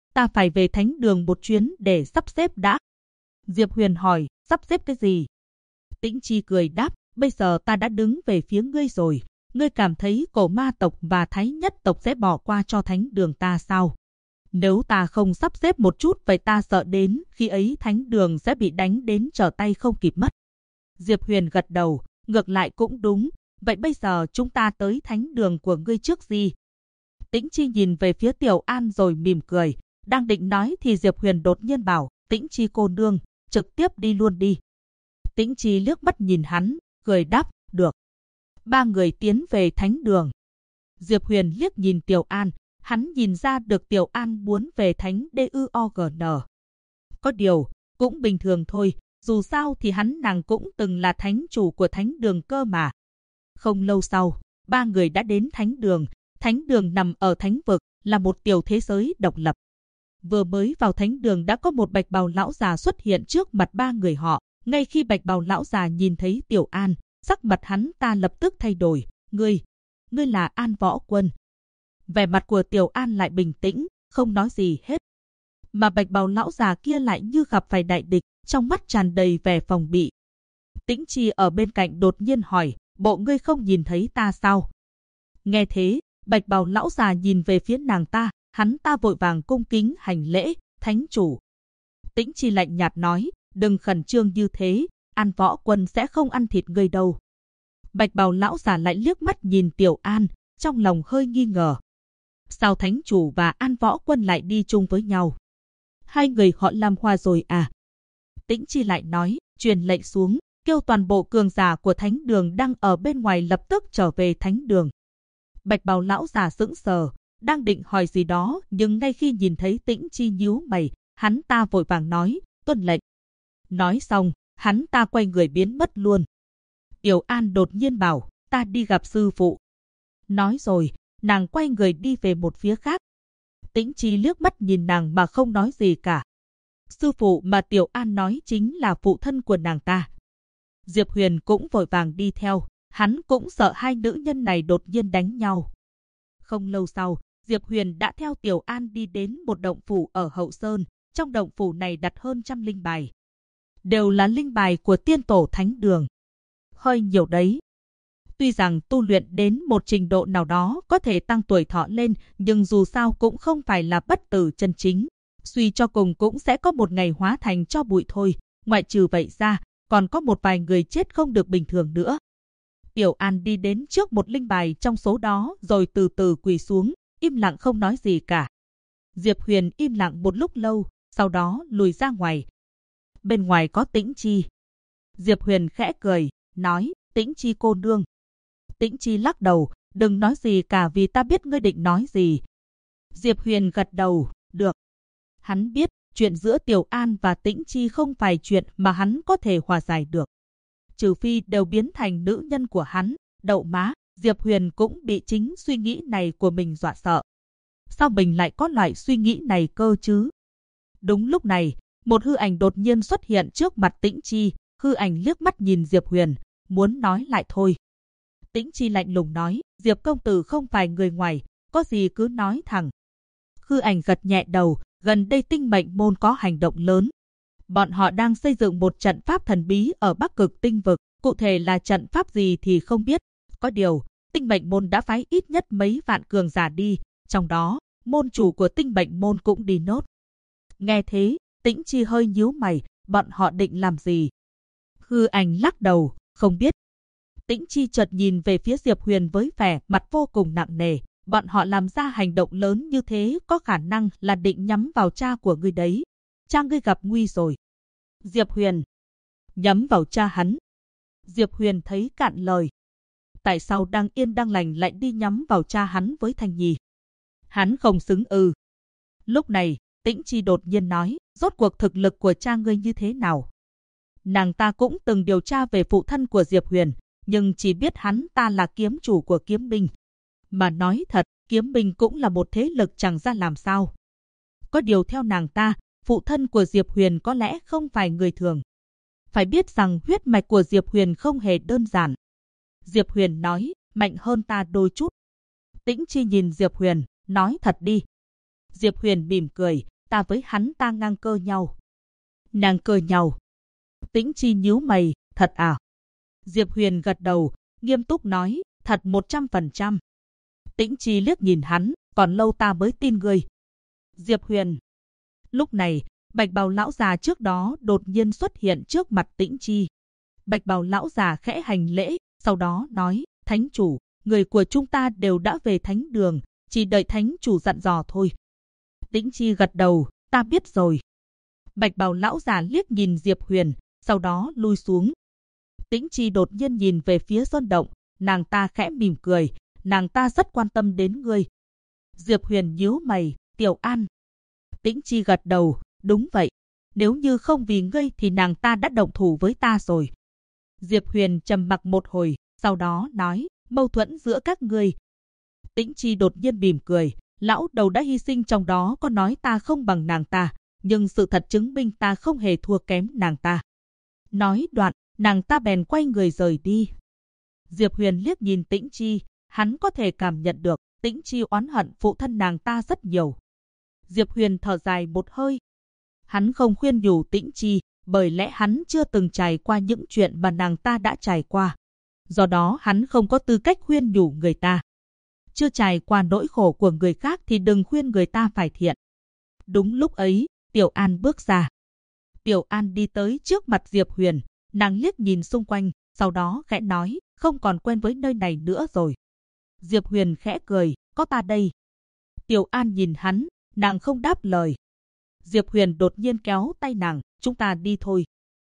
ta phải về thánh đường một chuyến để sắp xếp đã. Diệp Huyền hỏi, sắp xếp cái gì? Tĩnh Chi cười đáp, bây giờ ta đã đứng về phía ngươi rồi. Ngươi cảm thấy cổ ma tộc và thái nhất tộc sẽ bỏ qua cho thánh đường ta sao? Nếu ta không sắp xếp một chút vậy ta sợ đến khi ấy thánh đường sẽ bị đánh đến trở tay không kịp mất. Diệp Huyền gật đầu, ngược lại cũng đúng. Vậy bây giờ chúng ta tới thánh đường của ngươi trước gì? Tĩnh Chi nhìn về phía Tiểu An rồi mỉm cười. Đang định nói thì Diệp Huyền đột nhiên bảo, Tĩnh Chi cô nương, trực tiếp đi luôn đi. Tĩnh Chi liếc mắt nhìn hắn, cười đáp, được. Ba người tiến về thánh đường. Diệp Huyền liếc nhìn Tiểu An, hắn nhìn ra được Tiểu An muốn về thánh DUOGN. Có điều, cũng bình thường thôi, dù sao thì nàng cũng từng là thánh chủ của thánh đường cơ mà. Không lâu sau, ba người đã đến thánh đường. Thánh đường nằm ở thánh vực, là một tiểu thế giới độc lập. Vừa mới vào thánh đường đã có một bạch bào lão già xuất hiện trước mặt ba người họ. Ngay khi bạch bào lão già nhìn thấy Tiểu An, sắc mặt hắn ta lập tức thay đổi. Ngươi là An Võ Quân. Vẻ mặt của Tiểu An lại bình tĩnh, không nói gì hết. Mà bạch bào lão già kia lại như gặp phải đại địch, trong mắt tràn đầy vẻ phòng bị. Tĩnh Chi ở bên cạnh đột nhiên hỏi, bộ ngươi không nhìn thấy ta sao? Nghe thế, bạch bào lão già nhìn về phía nàng ta, hắn ta vội vàng cung kính hành lễ, thánh chủ. Tĩnh Chi lạnh nhạt nói, đừng khẩn trương như thế, An Võ Quân sẽ không ăn thịt ngươi đâu. Bạch bào lão già lại liếc mắt nhìn Tiểu An, trong lòng hơi nghi ngờ. Sao thánh chủ và An Võ Quân lại đi chung với nhau? Hai người họ làm hoa rồi à? Tĩnh Chi lại nói, truyền lệnh xuống, kêu toàn bộ cường giả của thánh đường đang ở bên ngoài lập tức trở về thánh đường. Bạch bào lão già sững sờ, đang định hỏi gì đó, nhưng ngay khi nhìn thấy Tĩnh Chi nhíu mày, hắn ta vội vàng nói, tuân lệnh. Nói xong, hắn ta quay người biến mất luôn. Tiểu An đột nhiên bảo, ta đi gặp sư phụ. Nói rồi, nàng quay người đi về một phía khác. Tĩnh Chi liếc mắt nhìn nàng mà không nói gì cả. Sư phụ mà Tiểu An nói chính là phụ thân của nàng ta. Diệp Huyền cũng vội vàng đi theo, hắn cũng sợ hai nữ nhân này đột nhiên đánh nhau. Không lâu sau, Diệp Huyền đã theo Tiểu An đi đến một động phủ ở Hậu Sơn. Trong động phủ này đặt hơn 100 linh bài. Đều là linh bài của tiên tổ thánh đường. Hơi nhiều đấy. Tuy rằng tu luyện đến một trình độ nào đó có thể tăng tuổi thọ lên, nhưng dù sao cũng không phải là bất tử chân chính. Suy cho cùng cũng sẽ có một ngày hóa thành tro bụi thôi. Ngoại trừ vậy ra, còn có một vài người chết không được bình thường nữa. Tiểu An đi đến trước một linh bài trong số đó rồi từ từ quỳ xuống, im lặng không nói gì cả. Diệp Huyền im lặng một lúc lâu, sau đó lùi ra ngoài. Bên ngoài có Tĩnh Chi. Diệp Huyền khẽ cười, nói, Tĩnh Chi cô nương. Tĩnh Chi lắc đầu, đừng nói gì cả vì ta biết ngươi định nói gì. Diệp Huyền gật đầu, được. Hắn biết, chuyện giữa Tiểu An và Tĩnh Chi không phải chuyện mà hắn có thể hòa giải được. Trừ phi đều biến thành nữ nhân của hắn, đậu má, Diệp Huyền cũng bị chính suy nghĩ này của mình dọa sợ. Sao mình lại có loại suy nghĩ này cơ chứ? Đúng lúc này, một hư ảnh đột nhiên xuất hiện trước mặt Tĩnh Chi, hư ảnh liếc mắt nhìn Diệp Huyền, muốn nói lại thôi. Tĩnh Chi lạnh lùng nói, Diệp công tử không phải người ngoài, có gì cứ nói thẳng. Hư ảnh gật nhẹ đầu, gần đây Tinh Mệnh Môn có hành động lớn. Bọn họ đang xây dựng một trận pháp thần bí ở Bắc Cực Tinh Vực, cụ thể là trận pháp gì thì không biết. Có điều, Tinh Mệnh Môn đã phái ít nhất mấy vạn cường giả đi, trong đó, môn chủ của Tinh Mệnh Môn cũng đi nốt. Nghe thế, Tĩnh Chi hơi nhíu mày, bọn họ định làm gì? Hư ảnh lắc đầu, không biết. Tĩnh Chi chợt nhìn về phía Diệp Huyền với vẻ mặt vô cùng nặng nề. Bọn họ làm ra hành động lớn như thế có khả năng là định nhắm vào cha của ngươi đấy. Cha ngươi gặp nguy rồi. Diệp Huyền. Nhắm vào cha hắn. Diệp Huyền thấy cạn lời. Tại sao đang yên đang lành lại đi nhắm vào cha hắn với Thanh Nhi? Hắn không xứng ư? Lúc này, Tĩnh Chi đột nhiên nói, rốt cuộc thực lực của cha ngươi như thế nào? Nàng ta cũng từng điều tra về phụ thân của Diệp Huyền, nhưng chỉ biết hắn ta là kiếm chủ của kiếm binh. Mà nói thật, kiếm binh cũng là một thế lực chẳng ra làm sao. Có điều theo nàng ta, phụ thân của Diệp Huyền có lẽ không phải người thường. Phải biết rằng huyết mạch của Diệp Huyền không hề đơn giản. Diệp Huyền nói, mạnh hơn ta đôi chút. Tĩnh Chi nhìn Diệp Huyền, nói thật đi. Diệp Huyền mỉm cười, ta với hắn ta ngang cơ nhau. Ngang cơ nhau. Tĩnh Chi nhíu mày, thật à? Diệp Huyền gật đầu, nghiêm túc nói, thật 100%. Tĩnh Chi liếc nhìn hắn, còn lâu ta mới tin ngươi. Diệp Huyền. Lúc này, bạch bào lão già trước đó đột nhiên xuất hiện trước mặt Tĩnh Chi. Bạch bào lão già khẽ hành lễ, sau đó nói, thánh chủ, người của chúng ta đều đã về thánh đường, chỉ đợi thánh chủ dặn dò thôi. Tĩnh Chi gật đầu, ta biết rồi. Bạch bào lão già liếc nhìn Diệp Huyền, sau đó lui xuống. Tĩnh Chi đột nhiên nhìn về phía sơn động, nàng ta khẽ mỉm cười, nàng ta rất quan tâm đến ngươi. Diệp Huyền nhíu mày, Tiểu An. Tĩnh Chi gật đầu, đúng vậy. Nếu như không vì ngươi thì nàng ta đã động thủ với ta rồi. Diệp Huyền trầm mặc một hồi, sau đó nói, mâu thuẫn giữa các ngươi. Tĩnh Chi đột nhiên mỉm cười, lão đầu đã hy sinh trong đó có nói ta không bằng nàng ta, nhưng sự thật chứng minh ta không hề thua kém nàng ta. Nói đoạn, nàng ta bèn quay người rời đi. Diệp Huyền liếc nhìn Tĩnh Chi, hắn có thể cảm nhận được Tĩnh Chi oán hận phụ thân nàng ta rất nhiều. Diệp Huyền thở dài một hơi. Hắn không khuyên nhủ Tĩnh Chi, bởi lẽ hắn chưa từng trải qua những chuyện mà nàng ta đã trải qua. Do đó hắn không có tư cách khuyên nhủ người ta. Chưa trải qua nỗi khổ của người khác thì đừng khuyên người ta phải thiện. Đúng lúc ấy, Tiểu An bước ra. Tiểu An đi tới trước mặt Diệp Huyền, nàng liếc nhìn xung quanh, sau đó khẽ nói, không còn quen với nơi này nữa rồi. Diệp Huyền khẽ cười, có ta đây. Tiểu An nhìn hắn, nàng không đáp lời. Diệp Huyền đột nhiên kéo tay nàng, chúng ta đi thôi.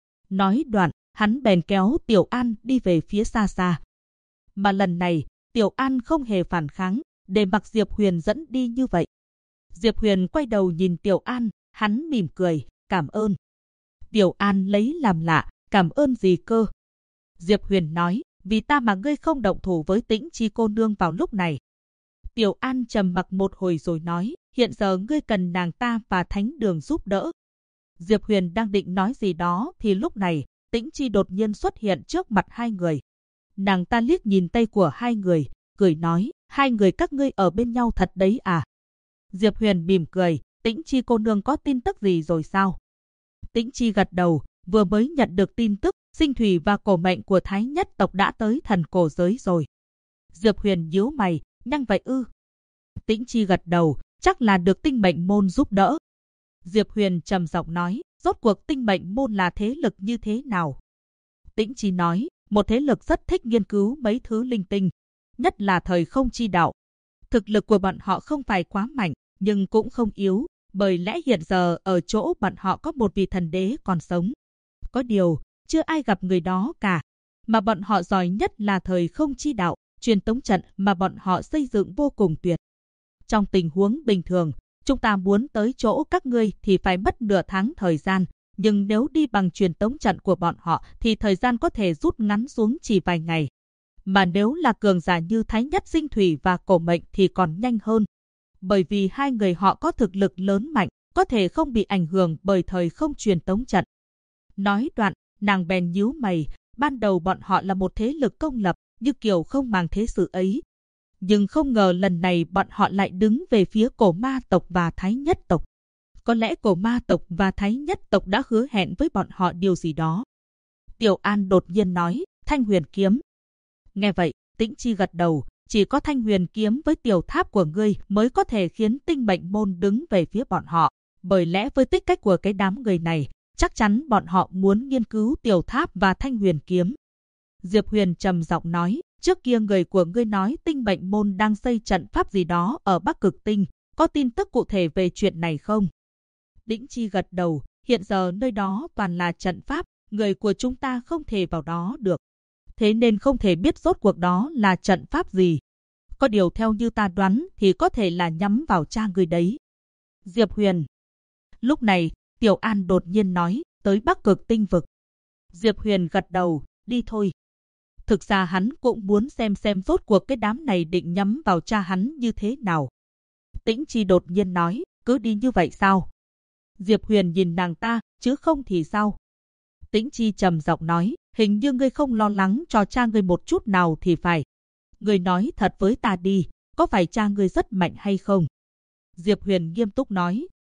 Nói đoạn, hắn bèn kéo Tiểu An đi về phía xa xa. Mà lần này, Tiểu An không hề phản kháng, để mặc Diệp Huyền dẫn đi như vậy. Diệp Huyền quay đầu nhìn Tiểu An, hắn mỉm cười, cảm ơn. Tiểu An lấy làm lạ, cảm ơn gì cơ? Diệp Huyền nói, vì ta mà ngươi không động thủ với Tĩnh Chi cô nương vào lúc này. Tiểu An trầm mặc một hồi rồi nói, hiện giờ ngươi cần nàng ta và thánh đường giúp đỡ. Diệp Huyền đang định nói gì đó thì lúc này, Tĩnh Chi đột nhiên xuất hiện trước mặt hai người. Nàng ta liếc nhìn tay của hai người, cười nói, hai người các ngươi ở bên nhau thật đấy à? Diệp Huyền mỉm cười, Tĩnh Chi cô nương có tin tức gì rồi sao? Tĩnh Chi gật đầu, vừa mới nhận được tin tức, sinh thủy và cổ mệnh của Thái Nhất tộc đã tới thần cổ giới rồi. Diệp Huyền nhíu mày, nhanh vậy ư? Tĩnh Chi gật đầu, chắc là được tinh mệnh môn giúp đỡ. Diệp Huyền trầm giọng nói, rốt cuộc tinh mệnh môn là thế lực như thế nào? Tĩnh Chi nói, một thế lực rất thích nghiên cứu mấy thứ linh tinh, nhất là thời không chi đạo. Thực lực của bọn họ không phải quá mạnh, nhưng cũng không yếu, bởi lẽ hiện giờ ở chỗ bọn họ có một vị thần đế còn sống. Có điều, chưa ai gặp người đó cả, mà bọn họ giỏi nhất là thời không chi đạo, truyền tống trận mà bọn họ xây dựng vô cùng tuyệt. Trong tình huống bình thường, chúng ta muốn tới chỗ các ngươi thì phải mất nửa tháng thời gian, nhưng nếu đi bằng truyền tống trận của bọn họ thì thời gian có thể rút ngắn xuống chỉ vài ngày. Mà nếu là cường giả như Thái Nhất Sinh Thủy và Cổ Mệnh thì còn nhanh hơn. Bởi vì hai người họ có thực lực lớn mạnh, có thể không bị ảnh hưởng bởi thời không truyền tống trận. Nói đoạn, nàng bèn nhíu mày, ban đầu bọn họ là một thế lực công lập, như kiểu không màng thế sự ấy. Nhưng không ngờ lần này bọn họ lại đứng về phía Cổ Ma tộc và Thái Nhất tộc. Có lẽ Cổ Ma tộc và Thái Nhất tộc đã hứa hẹn với bọn họ điều gì đó. Tiểu An đột nhiên nói, Thanh Huyền kiếm. Nghe vậy, Tĩnh Chi gật đầu, chỉ có Thanh Huyền kiếm với tiểu tháp của ngươi mới có thể khiến tinh mệnh môn đứng về phía bọn họ. Bởi lẽ với tích cách của cái đám người này, chắc chắn bọn họ muốn nghiên cứu tiểu tháp và Thanh Huyền kiếm. Diệp Huyền trầm giọng nói, trước kia người của ngươi nói tinh mệnh môn đang xây trận pháp gì đó ở Bắc Cực Tinh, có tin tức cụ thể về chuyện này không? Tĩnh Chi gật đầu, hiện giờ nơi đó toàn là trận pháp, người của chúng ta không thể vào đó được. Thế nên không thể biết rốt cuộc đó là trận pháp gì. Có điều theo như ta đoán thì có thể là nhắm vào cha người đấy. Diệp Huyền. Lúc này, Tiểu An đột nhiên nói, tới Bắc Cực Tinh vực. Diệp Huyền gật đầu, đi thôi. Thực ra hắn cũng muốn xem rốt cuộc cái đám này định nhắm vào cha hắn như thế nào. Tĩnh Chi đột nhiên nói, cứ đi như vậy sao? Diệp Huyền nhìn nàng ta, chứ không thì sao? Tĩnh Chi trầm giọng nói, hình như ngươi không lo lắng cho cha ngươi một chút nào thì phải. Ngươi nói thật với ta đi, có phải cha ngươi rất mạnh hay không? Diệp Huyền nghiêm túc nói,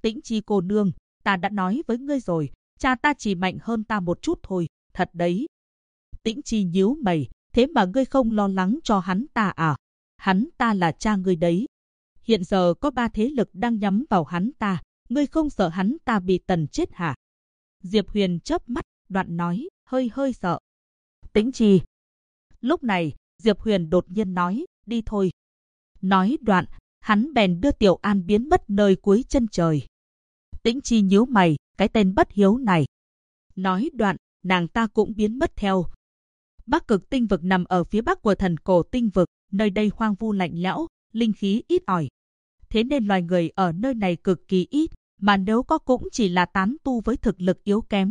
Tĩnh Chi cô nương, ta đã nói với ngươi rồi, cha ta chỉ mạnh hơn ta một chút thôi, thật đấy. Tĩnh Chi nhíu mày, thế mà ngươi không lo lắng cho hắn ta à? Hắn ta là cha ngươi đấy. Hiện giờ có 3 thế lực đang nhắm vào hắn ta, ngươi không sợ hắn ta bị tần chết hả? Diệp Huyền chớp mắt, đoạn nói, hơi sợ. Tĩnh Chi. Lúc này, Diệp Huyền đột nhiên nói, đi thôi. Nói đoạn, hắn bèn đưa Tiểu An biến mất nơi cuối chân trời. Tĩnh Chi nhíu mày, cái tên bất hiếu này. Nói đoạn, nàng ta cũng biến mất theo. Bắc Cực tinh vực nằm ở phía bắc của Thần Cổ tinh vực, nơi đây hoang vu lạnh lẽo, linh khí ít ỏi. Thế nên loài người ở nơi này cực kỳ ít, mà nếu có cũng chỉ là tán tu với thực lực yếu kém.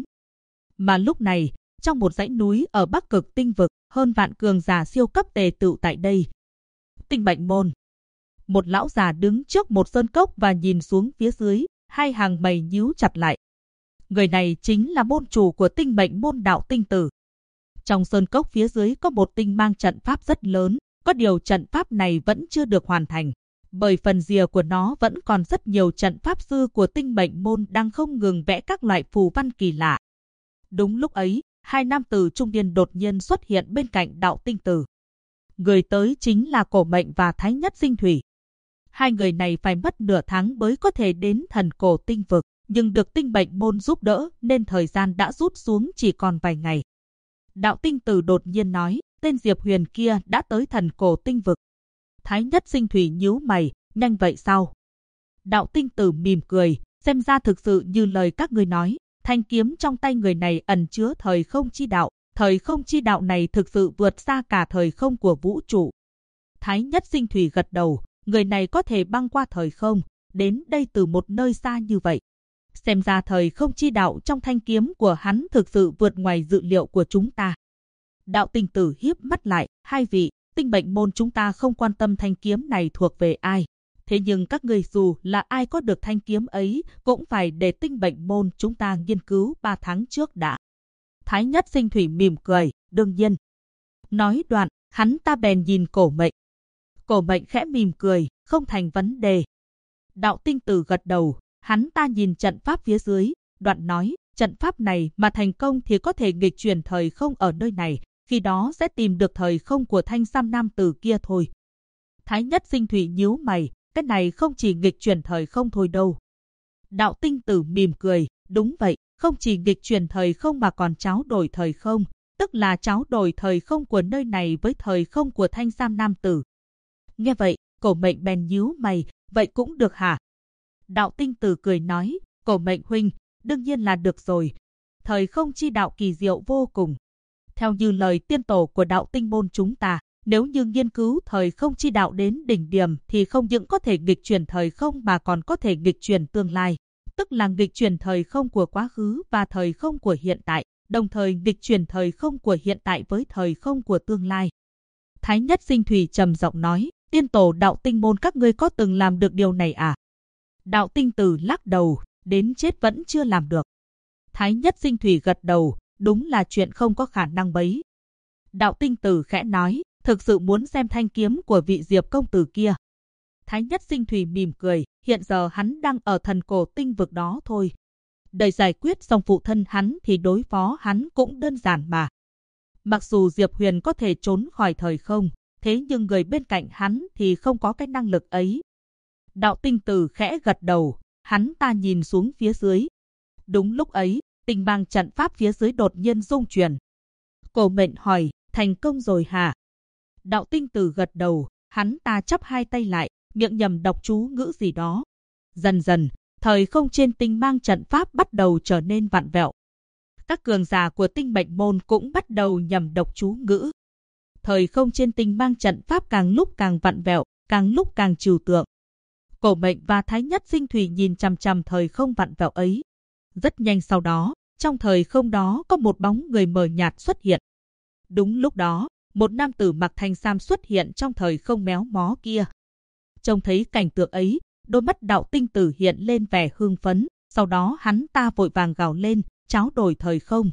Mà lúc này, trong một dãy núi ở Bắc Cực tinh vực, hơn vạn cường giả siêu cấp tề tựu tại đây. Tinh Mệnh Môn. Một lão già đứng trước một sơn cốc và nhìn xuống phía dưới, hai hàng mày nhíu chặt lại. Người này chính là môn chủ của Tinh Mệnh Môn Đạo Tinh Tử. Trong sơn cốc phía dưới có một tinh mang trận pháp rất lớn, có điều trận pháp này vẫn chưa được hoàn thành, bởi phần rìa của nó vẫn còn rất nhiều trận pháp sư của Tinh Mệnh Môn đang không ngừng vẽ các loại phù văn kỳ lạ. Đúng lúc ấy, hai nam tử trung niên đột nhiên xuất hiện bên cạnh Đạo Tinh Tử. Người tới chính là Cổ Mệnh và Thái Nhất Sinh Thủy. Hai người này phải mất nửa tháng mới có thể đến Thần Cổ tinh vực, nhưng được Tinh Mệnh Môn giúp đỡ nên thời gian đã rút xuống chỉ còn vài ngày. Đạo Tinh Tử đột nhiên nói, tên Diệp Huyền kia đã tới Thần Cổ tinh vực. Thái Nhất Sinh Thủy nhíu mày, nhanh vậy sao? Đạo Tinh Tử mỉm cười, xem ra thực sự như lời các ngươi nói, thanh kiếm trong tay người này ẩn chứa thời không chi đạo. Thời không chi đạo này thực sự vượt xa cả thời không của vũ trụ. Thái Nhất Sinh Thủy gật đầu, người này có thể băng qua thời không, đến đây từ một nơi xa như vậy. Xem ra thời không chi đạo trong thanh kiếm của hắn thực sự vượt ngoài dự liệu của chúng ta. Đạo Tinh Tử híp mắt lại, hai vị, Tinh Mệnh Môn chúng ta không quan tâm thanh kiếm này thuộc về ai. Thế nhưng các người dù là ai có được thanh kiếm ấy, cũng phải để Tinh Mệnh Môn chúng ta nghiên cứu 3 tháng trước đã. Thái Nhất Sinh Thủy mỉm cười, đương nhiên. Nói đoạn, hắn ta bèn nhìn Cổ Mệnh. Cổ Mệnh khẽ mỉm cười, không thành vấn đề. Đạo Tinh Tử gật đầu, hắn ta nhìn trận pháp phía dưới, đoạn nói, trận pháp này mà thành công thì có thể nghịch chuyển thời không ở nơi này, khi đó sẽ tìm được thời không của thanh sam nam tử kia thôi. Thái Nhất Sinh Thủy nhíu mày, cái này không chỉ nghịch chuyển thời không thôi đâu. Đạo Tinh Tử mỉm cười, đúng vậy. Không chỉ nghịch chuyển thời không mà còn tráo đổi thời không, tức là tráo đổi thời không của nơi này với thời không của thanh sam nam tử. Nghe vậy, Cổ Mệnh bèn nhíu mày, vậy cũng được hả? Đạo Tinh Tử cười nói, Cổ Mệnh huynh, đương nhiên là được rồi. Thời không chi đạo kỳ diệu vô cùng. Theo như lời tiên tổ của Đạo Tinh Môn chúng ta, nếu như nghiên cứu thời không chi đạo đến đỉnh điểm thì không những có thể nghịch chuyển thời không mà còn có thể nghịch chuyển tương lai. Tức là nghịch chuyển thời không của quá khứ và thời không của hiện tại, đồng thời nghịch chuyển thời không của hiện tại với thời không của tương lai. Thái Nhất Sinh Thủy trầm giọng nói, tiên tổ Đạo Tinh Môn các ngươi có từng làm được điều này à? Đạo Tinh Tử lắc đầu, đến chết vẫn chưa làm được. Thái Nhất Sinh Thủy gật đầu, đúng là chuyện không có khả năng bấy. Đạo Tinh Tử khẽ nói, thực sự muốn xem thanh kiếm của vị Diệp công tử kia. Thái Nhất Sinh Thủy mỉm cười, hiện giờ hắn đang ở Thần Cổ tinh vực đó thôi. Đợi giải quyết xong phụ thân hắn thì đối phó hắn cũng đơn giản mà. Mặc dù Diệp Huyền có thể trốn khỏi thời không, thế nhưng người bên cạnh hắn thì không có cái năng lực ấy. Đạo Tinh Tử khẽ gật đầu, hắn ta nhìn xuống phía dưới. Đúng lúc ấy, tinh mang trận pháp phía dưới đột nhiên rung chuyển. Cổ Mệnh hỏi, thành công rồi hả? Đạo Tinh Tử gật đầu, hắn ta chắp hai tay lại, miệng nhầm đọc chú ngữ gì đó. Dần dần, thời không trên tinh mang trận pháp bắt đầu trở nên vặn vẹo. Các cường giả của Tinh Mệnh Môn cũng bắt đầu nhầm đọc chú ngữ. Thời không trên tinh mang trận pháp càng lúc càng vặn vẹo, càng lúc càng trừu tượng. Cổ Mệnh và Thái Nhất Sinh Thủy nhìn chằm chằm thời không vặn vẹo ấy. Rất nhanh sau đó, trong thời không đó có một bóng người mờ nhạt xuất hiện. Đúng lúc đó, một nam tử mặc thanh sam xuất hiện trong thời không méo mó kia. Trông thấy cảnh tượng ấy, đôi mắt Đạo Tinh Tử hiện lên vẻ hưng phấn, sau đó hắn ta vội vàng gào lên, tráo đổi thời không.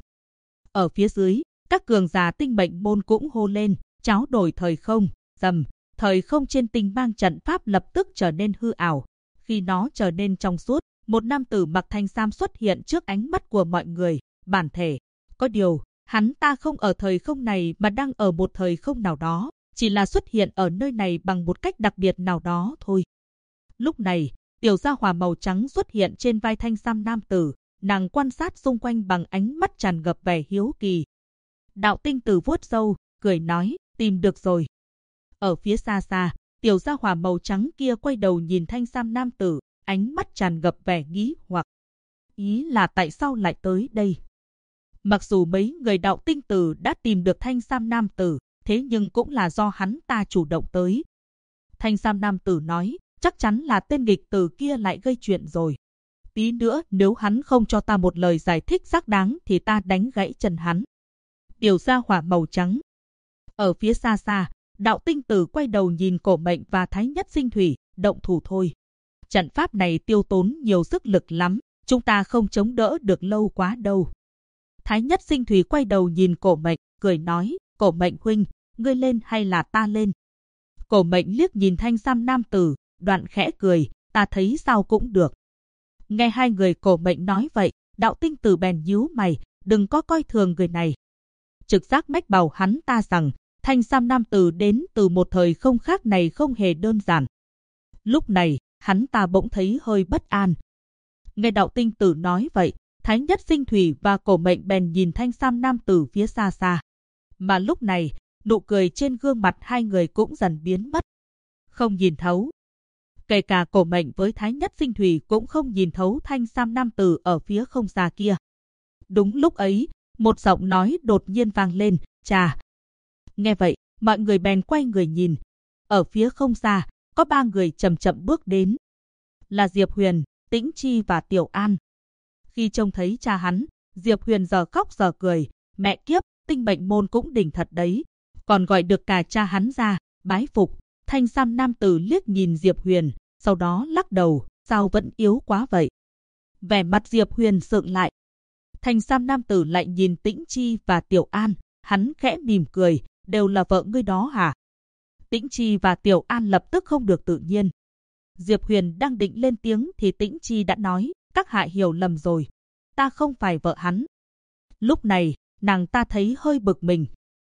Ở phía dưới, các cường giả Tinh Mệnh Môn cũng hô lên, tráo đổi thời không, rầm, thời không trên tinh mang trận pháp lập tức trở nên hư ảo. Khi nó trở nên trong suốt, một nam tử mặc thanh sam xuất hiện trước ánh mắt của mọi người, bản thể. Có điều, hắn ta không ở thời không này mà đang ở một thời không nào đó, chỉ là xuất hiện ở nơi này bằng một cách đặc biệt nào đó thôi. Lúc này, tiểu gia hỏa màu trắng xuất hiện trên vai thanh sam nam tử, nàng quan sát xung quanh bằng ánh mắt tràn ngập vẻ hiếu kỳ. Đạo tinh tử vuốt râu, cười nói, tìm được rồi. Ở phía xa xa, tiểu gia hỏa màu trắng kia quay đầu nhìn thanh sam nam tử, ánh mắt tràn ngập vẻ nghi hoặc. Ý là tại sao lại tới đây? Mặc dù mấy người đạo tinh tử đã tìm được thanh sam nam tử, thế nhưng cũng là do hắn ta chủ động tới. Thanh sam nam tử nói, chắc chắn là tên nghịch tử kia lại gây chuyện rồi. Tí nữa nếu hắn không cho ta một lời giải thích xác đáng thì ta đánh gãy chân hắn. Tiểu gia hỏa màu trắng. Ở phía xa xa, đạo tinh tử quay đầu nhìn Cổ Mệnh và Thái Nhất Sinh Thủy, động thủ thôi. Trận pháp này tiêu tốn nhiều sức lực lắm, chúng ta không chống đỡ được lâu quá đâu. Thái Nhất Sinh Thủy quay đầu nhìn Cổ Mệnh, cười nói, Cổ Mệnh huynh, ngươi lên hay là ta lên? Cổ Mệnh liếc nhìn thanh sam nam tử, đoạn khẽ cười, ta thấy sao cũng được. Nghe hai người Cổ Mệnh nói vậy, đạo tinh tử bèn nhíu mày, đừng có coi thường người này. Trực giác mách bảo hắn ta rằng, thanh sam nam tử đến từ một thời không khác này không hề đơn giản. Lúc này, hắn ta bỗng thấy hơi bất an. Nghe đạo tinh tử nói vậy, Thái Nhất Sinh Thủy và Cổ Mệnh bèn nhìn thanh sam nam tử phía xa xa. Mà lúc này, nụ cười trên gương mặt hai người cũng dần biến mất. Không nhìn thấu. Kể cả Cổ Mệnh với Thái Nhất Sinh Thủy cũng không nhìn thấu thanh sam nam tử ở phía không xa kia. Đúng lúc ấy, một giọng nói đột nhiên vang lên, chà. Nghe vậy, mọi người bèn quay người nhìn. Ở phía không xa, có ba người chậm chậm bước đến. Là Diệp Huyền, Tĩnh Chi và Tiểu An. Khi trông thấy cha hắn, Diệp Huyền giờ khóc giờ cười, mẹ kiếp, tinh mệnh môn cũng đỉnh thật đấy. Còn gọi được cả cha hắn ra, bái phục. Thanh sam nam tử liếc nhìn Diệp Huyền, sau đó lắc đầu, sao vẫn yếu quá vậy? Vẻ mặt Diệp Huyền sượng lại. Thanh sam nam tử lại nhìn Tĩnh Chi và Tiểu An, hắn khẽ mỉm cười, đều là vợ ngươi đó hả? Tĩnh Chi và Tiểu An lập tức không được tự nhiên. Diệp Huyền đang định lên tiếng thì Tĩnh Chi đã nói, các hạ hiểu lầm rồi, ta không phải vợ hắn. Lúc này, nàng ta thấy hơi bực mình.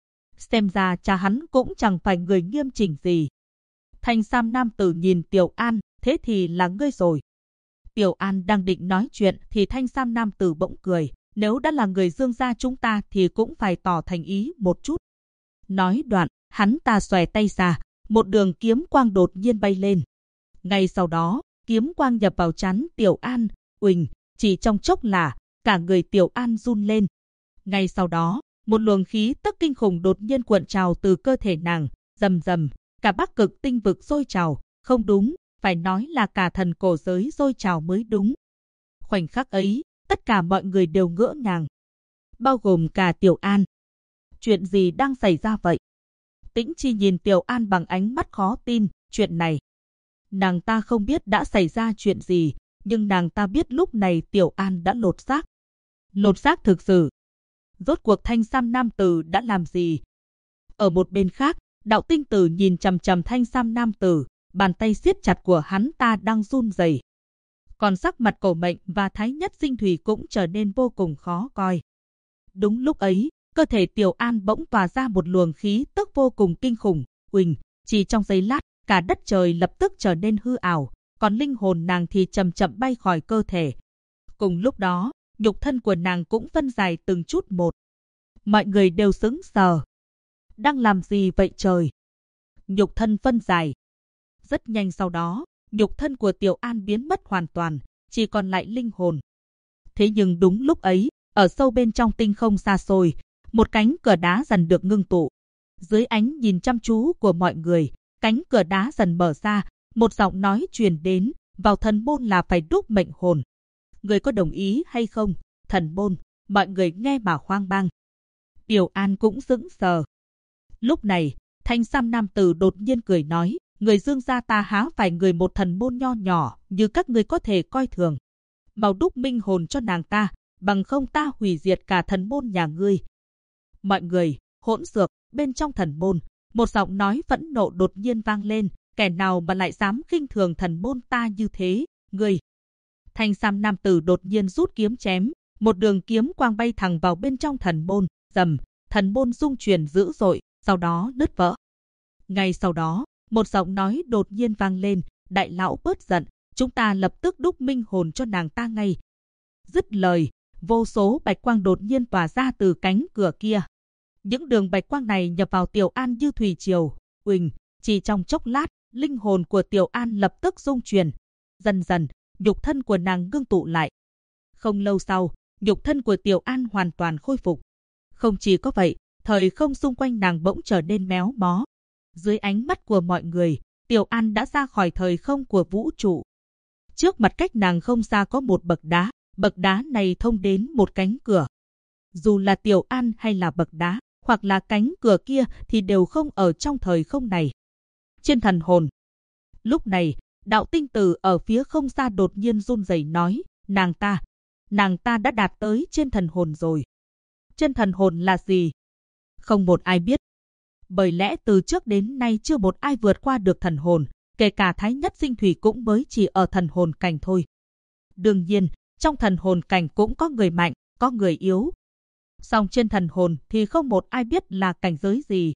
Xem ra cha hắn cũng chẳng phải người nghiêm chỉnh gì. Thanh sam nam tử nhìn Tiểu An, thế thì là ngươi rồi. Tiểu An đang định nói chuyện thì thanh sam nam tử bỗng cười, nếu đã là người Dương gia chúng ta thì cũng phải tỏ thành ý một chút. Nói đoạn, hắn ta xòe tay ra, một đường kiếm quang đột nhiên bay lên. Ngay sau đó, kiếm quang nhập vào trán Tiểu An, uỳnh, chỉ trong chốc là cả người Tiểu An run lên. Ngay sau đó, một luồng khí tức kinh khủng đột nhiên cuộn trào từ cơ thể nàng, rầm rầm, cả Bắc Cực tinh vực sôi trào, không đúng, phải nói là cả thần cổ giới sôi trào mới đúng. Khoảnh khắc ấy, tất cả mọi người đều ngỡ ngàng, bao gồm cả Tiểu An. Chuyện gì đang xảy ra vậy? Tĩnh Chi nhìn Tiểu An bằng ánh mắt khó tin, chuyện này. Nàng ta không biết đã xảy ra chuyện gì, nhưng nàng ta biết lúc này Tiểu An đã lột xác. Lột xác thực sự. Rốt cuộc thanh sam nam tử đã làm gì? Ở một bên khác, đạo tinh tử nhìn chằm chằm thanh sam nam tử, bàn tay siết chặt của hắn ta đang run rẩy. Còn sắc mặt Cổ Mệnh và Thái Nhất Sinh Thủy cũng trở nên vô cùng khó coi. Đúng lúc ấy, cơ thể Tiểu An bỗng tỏa ra một luồng khí tức vô cùng kinh khủng, uỳnh, chỉ trong giây lát, cả đất trời lập tức trở nên hư ảo, còn linh hồn nàng thì chậm chậm bay khỏi cơ thể. Cùng lúc đó, nhục thân của nàng cũng phân giải từng chút một. Mọi người đều sững sờ. Đang làm gì vậy trời? Nhục thân phân giải. Rất nhanh sau đó, nhục thân của Tiểu An biến mất hoàn toàn, chỉ còn lại linh hồn. Thế nhưng đúng lúc ấy, ở sâu bên trong tinh không xa xôi, một cánh cửa đá dần được ngưng tụ. Dưới ánh nhìn chăm chú của mọi người, cánh cửa đá dần mở ra, một giọng nói truyền đến, vào thần môn là phải đúc mệnh hồn. Người có đồng ý hay không? Thần môn, mọi người nghe mà hoang mang. Tiểu An cũng sững sờ. Lúc này, thanh sam nam tử đột nhiên cười nói, người Dương gia ta há phải người một thần môn nho nhỏ như các ngươi có thể coi thường. Mau đúc minh hồn cho nàng ta, bằng không ta hủy diệt cả thần môn nhà ngươi. Mọi người, hỗn xược, bên trong thần môn, một giọng nói phẫn nộ đột nhiên vang lên, kẻ nào mà lại dám khinh thường thần môn ta như thế, ngươi. Thanh sam nam tử đột nhiên rút kiếm chém, một đường kiếm quang bay thẳng vào bên trong thần môn, rầm, thần môn rung chuyển dữ dội, sau đó nứt vỡ. Ngay sau đó, một giọng nói đột nhiên vang lên, đại lão bớt giận, chúng ta lập tức đúc minh hồn cho nàng ta ngay. Dứt lời, vô số bạch quang đột nhiên tỏa ra từ cánh cửa kia. Những đường bạch quang này nhập vào Tiểu An như thủy triều, uỳnh, chỉ trong chốc lát, linh hồn của Tiểu An lập tức rung chuyển. Dần dần, nhục thân của nàng ngưng tụ lại. Không lâu sau, nhục thân của Tiểu An hoàn toàn khôi phục. Không chỉ có vậy, thời không xung quanh nàng bỗng trở nên méo mó. Dưới ánh mắt của mọi người, Tiểu An đã ra khỏi thời không của vũ trụ. Trước mặt cách nàng không xa có một bậc đá này thông đến một cánh cửa. Dù là Tiểu An hay là bậc đá, hoặc là cánh cửa kia thì đều không ở trong thời không này. Trên thần hồn. Lúc này, Đạo Tinh Tử ở phía không xa đột nhiên run rẩy nói, nàng ta đã đạt tới trên thần hồn rồi. Trên thần hồn là gì? Không một ai biết. Bởi lẽ từ trước đến nay chưa một ai vượt qua được thần hồn, kể cả Thái Nhất Sinh Thủy cũng mới chỉ ở thần hồn cảnh thôi. Đương nhiên, trong thần hồn cảnh cũng có người mạnh, có người yếu. Song trên thần hồn thì không một ai biết là cảnh giới gì.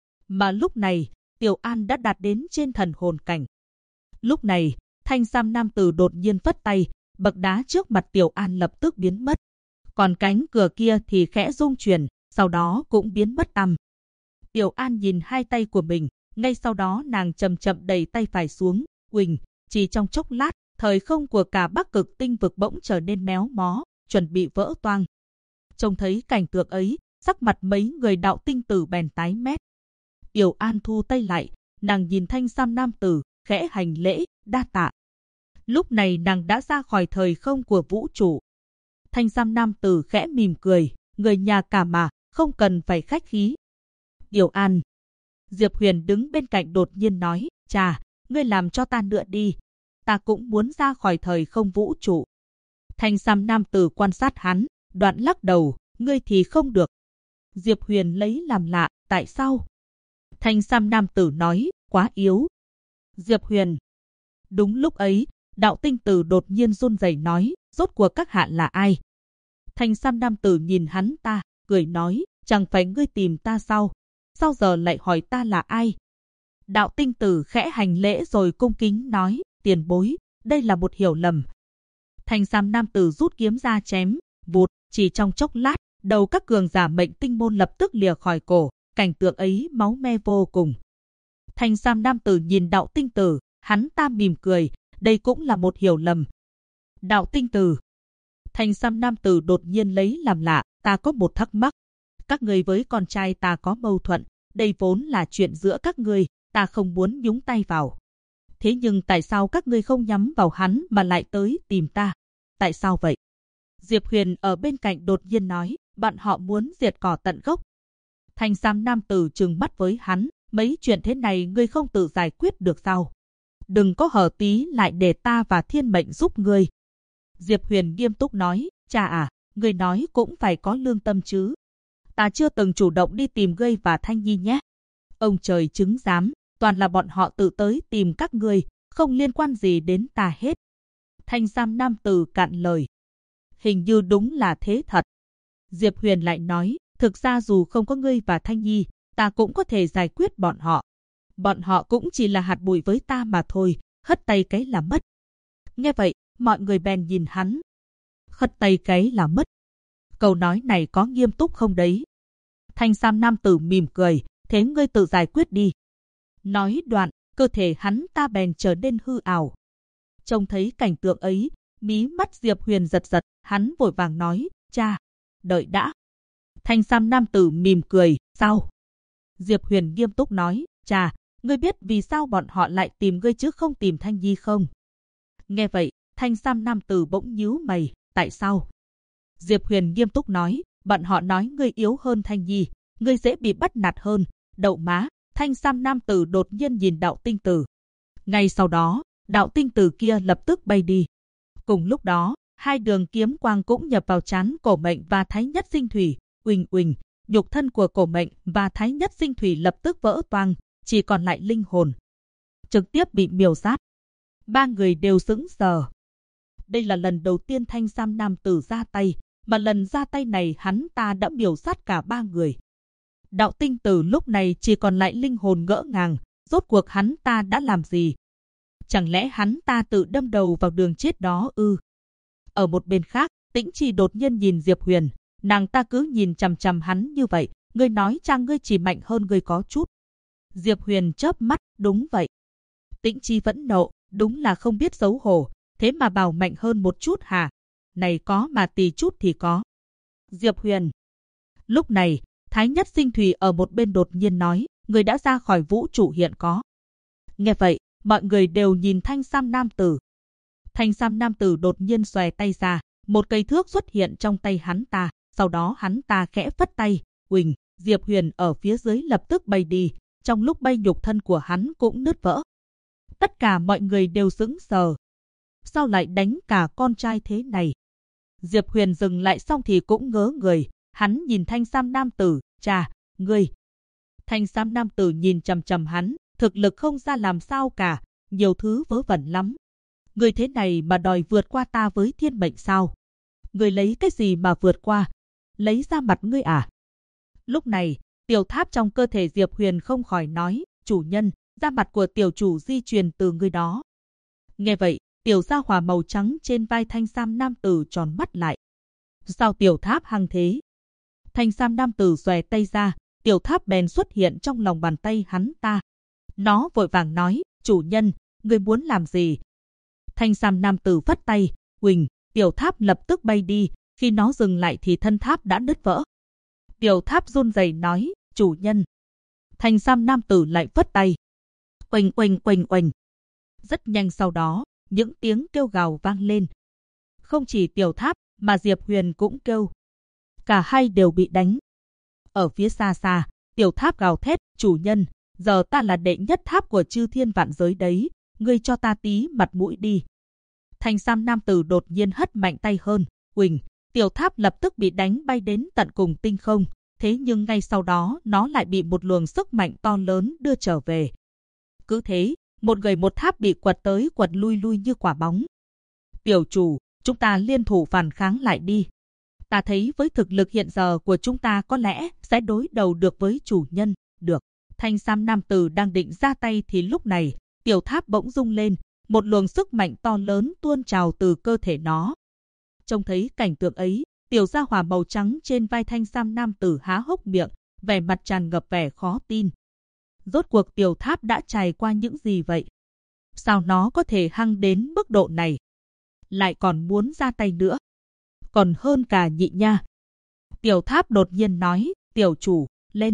Mà lúc này, Tiểu An đã đạt đến trên thần hồn cảnh. Lúc này, thanh sam nam tử đột nhiên phất tay, bậc đá trước mặt Tiểu An lập tức biến mất. Còn cánh cửa kia thì khẽ rung chuyển, sau đó cũng biến mất tăm. Tiểu An nhìn hai tay của mình, ngay sau đó nàng chậm chậm đẩy tay phải xuống, uỳnh, chỉ trong chốc lát, thời không của cả Bắc Cực tinh vực bỗng trở nên méo mó, chuẩn bị vỡ toang. Trông thấy cảnh tượng ấy, sắc mặt mấy người Đạo Tinh Tử bèn tái mét. Tiểu An thu tay lại, nàng nhìn thanh sam nam tử, khẽ hành lễ, đa tạ. Lúc này nàng đã ra khỏi thời không của vũ trụ. Thanh sam nam tử khẽ mỉm cười, người nhà cả mà, không cần phải khách khí. Tiểu An. Diệp Huyền đứng bên cạnh đột nhiên nói, chà, ngươi làm cho ta nữa đi. Ta cũng muốn ra khỏi thời không vũ trụ. Thanh sam nam tử quan sát hắn, đoạn lắc đầu, ngươi thì không được. Diệp Huyền lấy làm lạ, tại sao? Thanh sam nam tử nói, quá yếu. Diệp Huyền. Đúng lúc ấy, Đạo Tinh Tử đột nhiên run rẩy nói, rốt cuộc các hạ là ai? Thanh sam nam tử nhìn hắn ta, cười nói, chẳng phải ngươi tìm ta sao? Sao giờ lại hỏi ta là ai? Đạo Tinh Tử khẽ hành lễ rồi cung kính nói, tiền bối, đây là một hiểu lầm. Thanh sam nam tử rút kiếm ra chém, vụt, chỉ trong chốc lát, đầu các cường giả mệnh tinh môn lập tức lìa khỏi cổ, cảnh tượng ấy máu me vô cùng. Thanh sam nam tử nhìn Đạo Tinh Tử, hắn ta mỉm cười, đây cũng là một hiểu lầm. Đạo Tinh Tử. Thanh sam nam tử đột nhiên lấy làm lạ, ta có một thắc mắc. Các ngươi với con trai ta có mâu thuẫn, đây vốn là chuyện giữa các ngươi, ta không muốn nhúng tay vào. Thế nhưng tại sao các ngươi không nhắm vào hắn mà lại tới tìm ta? Tại sao vậy? Diệp Huyền ở bên cạnh đột nhiên nói, bọn họ muốn diệt cỏ tận gốc. Thanh sam nam tử trừng mắt với hắn, mấy chuyện thế này ngươi không tự giải quyết được sao? Đừng có hở tí lại để ta và thiên mệnh giúp ngươi. Diệp Huyền nghiêm túc nói, cha à, ngươi nói cũng phải có lương tâm chứ. Ta chưa từng chủ động đi tìm ngươi và Thanh Nhi nhé. Ông trời chứng giám, toàn là bọn họ tự tới tìm các ngươi, không liên quan gì đến ta hết. Thanh sam nam tử cạn lời. Hình như đúng là thế thật. Diệp Huyền lại nói, thực ra dù không có ngươi và Thanh Nhi, ta cũng có thể giải quyết bọn họ. Bọn họ cũng chỉ là hạt bụi với ta mà thôi, hất tay cái là mất. Nghe vậy, mọi người bèn nhìn hắn. Hất tay cái là mất. Câu nói này có nghiêm túc không đấy? Thanh sam nam tử mỉm cười, thế ngươi tự giải quyết đi. Nói đoạn, cơ thể hắn ta bèn trở nên hư ảo. Trông thấy cảnh tượng ấy, mí mắt Diệp Huyền giật giật, hắn vội vàng nói, cha, đợi đã. Thanh sam nam tử mỉm cười, sao? Diệp Huyền nghiêm túc nói, cha, ngươi biết vì sao bọn họ lại tìm ngươi chứ không tìm Thanh Nhi không? Nghe vậy, thanh sam nam tử bỗng nhíu mày, tại sao? Diệp Huyền nghiêm túc nói, bọn họ nói ngươi yếu hơn Thanh Nhi, ngươi dễ bị bắt nạt hơn. Đậu má, thanh sam nam tử đột nhiên nhìn Đạo Tinh Tử. Ngay sau đó, Đạo Tinh Tử kia lập tức bay đi. Cùng lúc đó, hai đường kiếm quang cũng nhập vào trán Cổ Mệnh và Thái Nhất Sinh Thủy, uỳnh uỳnh, nhục thân của Cổ Mệnh và Thái Nhất Sinh Thủy lập tức vỡ toang, chỉ còn lại linh hồn. Trực tiếp bị miểu sát. Ba người đều sững sờ. Đây là lần đầu tiên thanh sam nam tử ra tay, mà lần ra tay này hắn ta đã miểu sát cả 3 người. Đạo tinh tử lúc này chỉ còn lại linh hồn ngỡ ngàng, rốt cuộc hắn ta đã làm gì? Chẳng lẽ hắn ta tự đâm đầu vào đường chết đó ư? Ở một bên khác, Tĩnh Trì đột nhiên nhìn Diệp Huyền, nàng ta cứ nhìn chằm chằm hắn như vậy, ngươi nói cha ngươi chỉ mạnh hơn ngươi có chút. Diệp Huyền chớp mắt, đúng vậy. Tĩnh Trì vẫn nộ, đúng là không biết xấu hổ, thế mà bảo mạnh hơn một chút hả? Này có mà tì chút thì có. Diệp Huyền. Lúc này, Thái Nhất Sinh Thủy ở một bên đột nhiên nói, người đã ra khỏi vũ trụ hiện có. Nghe vậy, mọi người đều nhìn thanh sam nam tử. Thanh sam nam tử đột nhiên xòe tay ra, một cây thước xuất hiện trong tay hắn ta, sau đó hắn ta khẽ phất tay, huỳnh, Diệp Huyền ở phía dưới lập tức bay đi, trong lúc bay nhục thân của hắn cũng nứt vỡ. Tất cả mọi người đều sững sờ. Sao lại đánh cả con trai thế này? Diệp Huyền dừng lại xong thì cũng ngớ người, hắn nhìn thanh sam nam tử, chà, ngươi. Thanh sam nam tử nhìn chằm chằm hắn, thực lực không ra làm sao cả, nhiều thứ vớ vẩn lắm. Ngươi thế này mà đòi vượt qua ta với thiên mệnh sao? Ngươi lấy cái gì mà vượt qua? Lấy ra mặt ngươi à? Lúc này, tiểu tháp trong cơ thể Diệp Huyền không khỏi nói, chủ nhân, da mặt của tiểu chủ di truyền từ ngươi đó. Nghe vậy, tiểu gia hỏa màu trắng trên vai thanh sam nam tử tròn mắt lại. Sao tiểu tháp hăng thế? Thanh sam nam tử xòe tay ra, tiểu tháp bèn xuất hiện trong lòng bàn tay hắn ta. Nó vội vàng nói, chủ nhân, ngươi muốn làm gì? Thanh sam nam tử phất tay, huỳnh, tiểu tháp lập tức bay đi, khi nó dừng lại thì thân tháp đã nứt vỡ. Tiểu tháp run rẩy nói, chủ nhân. Thanh sam nam tử lại phất tay. Oanh oanh oanh oanh. Rất nhanh sau đó, những tiếng kêu gào vang lên. Không chỉ tiểu tháp, mà Diệp Huyền cũng kêu. Cả hai đều bị đánh. Ở phía xa xa, tiểu tháp gào thét, chủ nhân, giờ ta là đệ nhất tháp của chư thiên vạn giới đấy, ngươi cho ta tí mặt mũi đi. Thanh sam nam tử đột nhiên hất mạnh tay hơn, huỳnh, tiểu tháp lập tức bị đánh bay đến tận cùng tinh không, thế nhưng ngay sau đó nó lại bị một luồng sức mạnh to lớn đưa trở về. Cứ thế, một người một tháp bị quật tới quật lui như quả bóng. Tiểu chủ, chúng ta liên thủ phản kháng lại đi. Ta thấy với thực lực hiện giờ của chúng ta có lẽ sẽ đối đầu được với chủ nhân, được. Thanh sam nam tử đang định ra tay thì lúc này, tiểu tháp bỗng rung lên, một luồng sức mạnh to lớn tuôn trào từ cơ thể nó. Trông thấy cảnh tượng ấy, tiểu gia hỏa màu trắng trên vai thanh sam nam tử há hốc miệng, vẻ mặt tràn ngập vẻ khó tin. Rốt cuộc tiểu tháp đã trải qua những gì vậy? Sao nó có thể hăng đến mức độ này? Lại còn muốn ra tay nữa. Còn hơn cả nhị nha. Tiểu tháp đột nhiên nói, tiểu chủ, lên.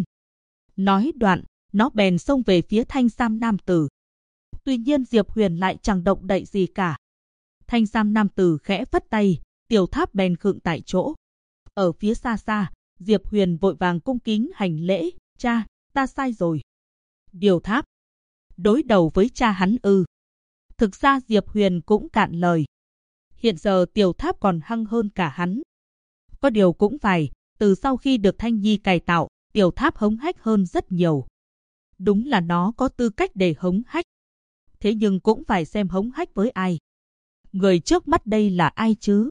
Nói đoạn, nó bèn xông về phía thanh sam nam tử. Tuy nhiên Diệp Huyền lại chẳng động đậy gì cả. Thanh sam nam tử khẽ phất tay, tiểu tháp bèn khựng tại chỗ. Ở phía xa xa, Diệp Huyền vội vàng cung kính hành lễ, cha, ta sai rồi. Điều tháp. Đối đầu với cha hắn ư. Thực ra Diệp Huyền cũng cạn lời. Hiện giờ tiểu tháp còn hăng hơn cả hắn. Có điều cũng phải, từ sau khi được Thanh Nhi cải tạo, tiểu tháp hống hách hơn rất nhiều. Đúng là nó có tư cách để hống hách. Thế nhưng cũng phải xem hống hách với ai. Người trước mắt đây là ai chứ?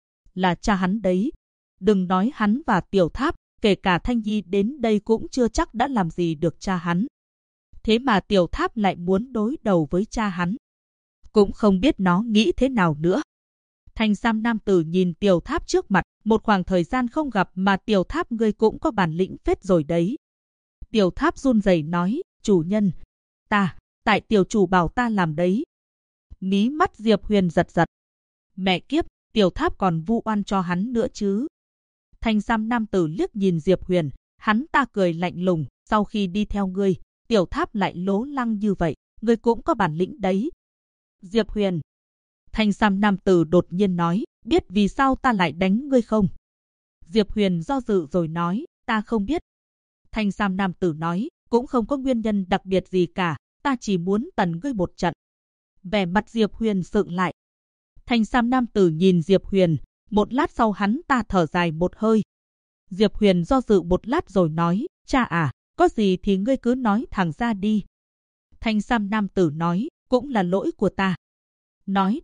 Là cha hắn đấy. Đừng nói hắn và tiểu tháp, kể cả Thanh Nhi đến đây cũng chưa chắc đã làm gì được cha hắn. Thế mà tiểu tháp lại muốn đối đầu với cha hắn. Cũng không biết nó nghĩ thế nào nữa. Thanh sam nam tử nhìn tiểu tháp trước mặt, một khoảng thời gian không gặp mà tiểu tháp ngươi cũng có bản lĩnh phết rồi đấy. Tiểu tháp run rẩy nói, chủ nhân, tại tiểu chủ bảo ta làm đấy. Mí mắt Diệp Huyền giật giật. Mẹ kiếp, tiểu tháp còn vu oan cho hắn nữa chứ. Thanh sam nam tử liếc nhìn Diệp Huyền, hắn ta cười lạnh lùng, sau khi đi theo ngươi, tiểu tháp lại lố lăng như vậy, ngươi cũng có bản lĩnh đấy. Diệp Huyền. Thanh sam nam tử đột nhiên nói, biết vì sao ta lại đánh ngươi không? Diệp Huyền do dự rồi nói, ta không biết. Thanh sam nam tử nói, cũng không có nguyên nhân đặc biệt gì cả, ta chỉ muốn tần ngươi một trận. Vẻ mặt Diệp Huyền sượng lại. Thanh sam nam tử nhìn Diệp Huyền, một lát sau hắn ta thở dài một hơi. Diệp Huyền do dự một lát rồi nói, cha à, có gì thì ngươi cứ nói thẳng ra đi. Thanh sam nam tử nói, cũng là lỗi của ta. Nói đoạn,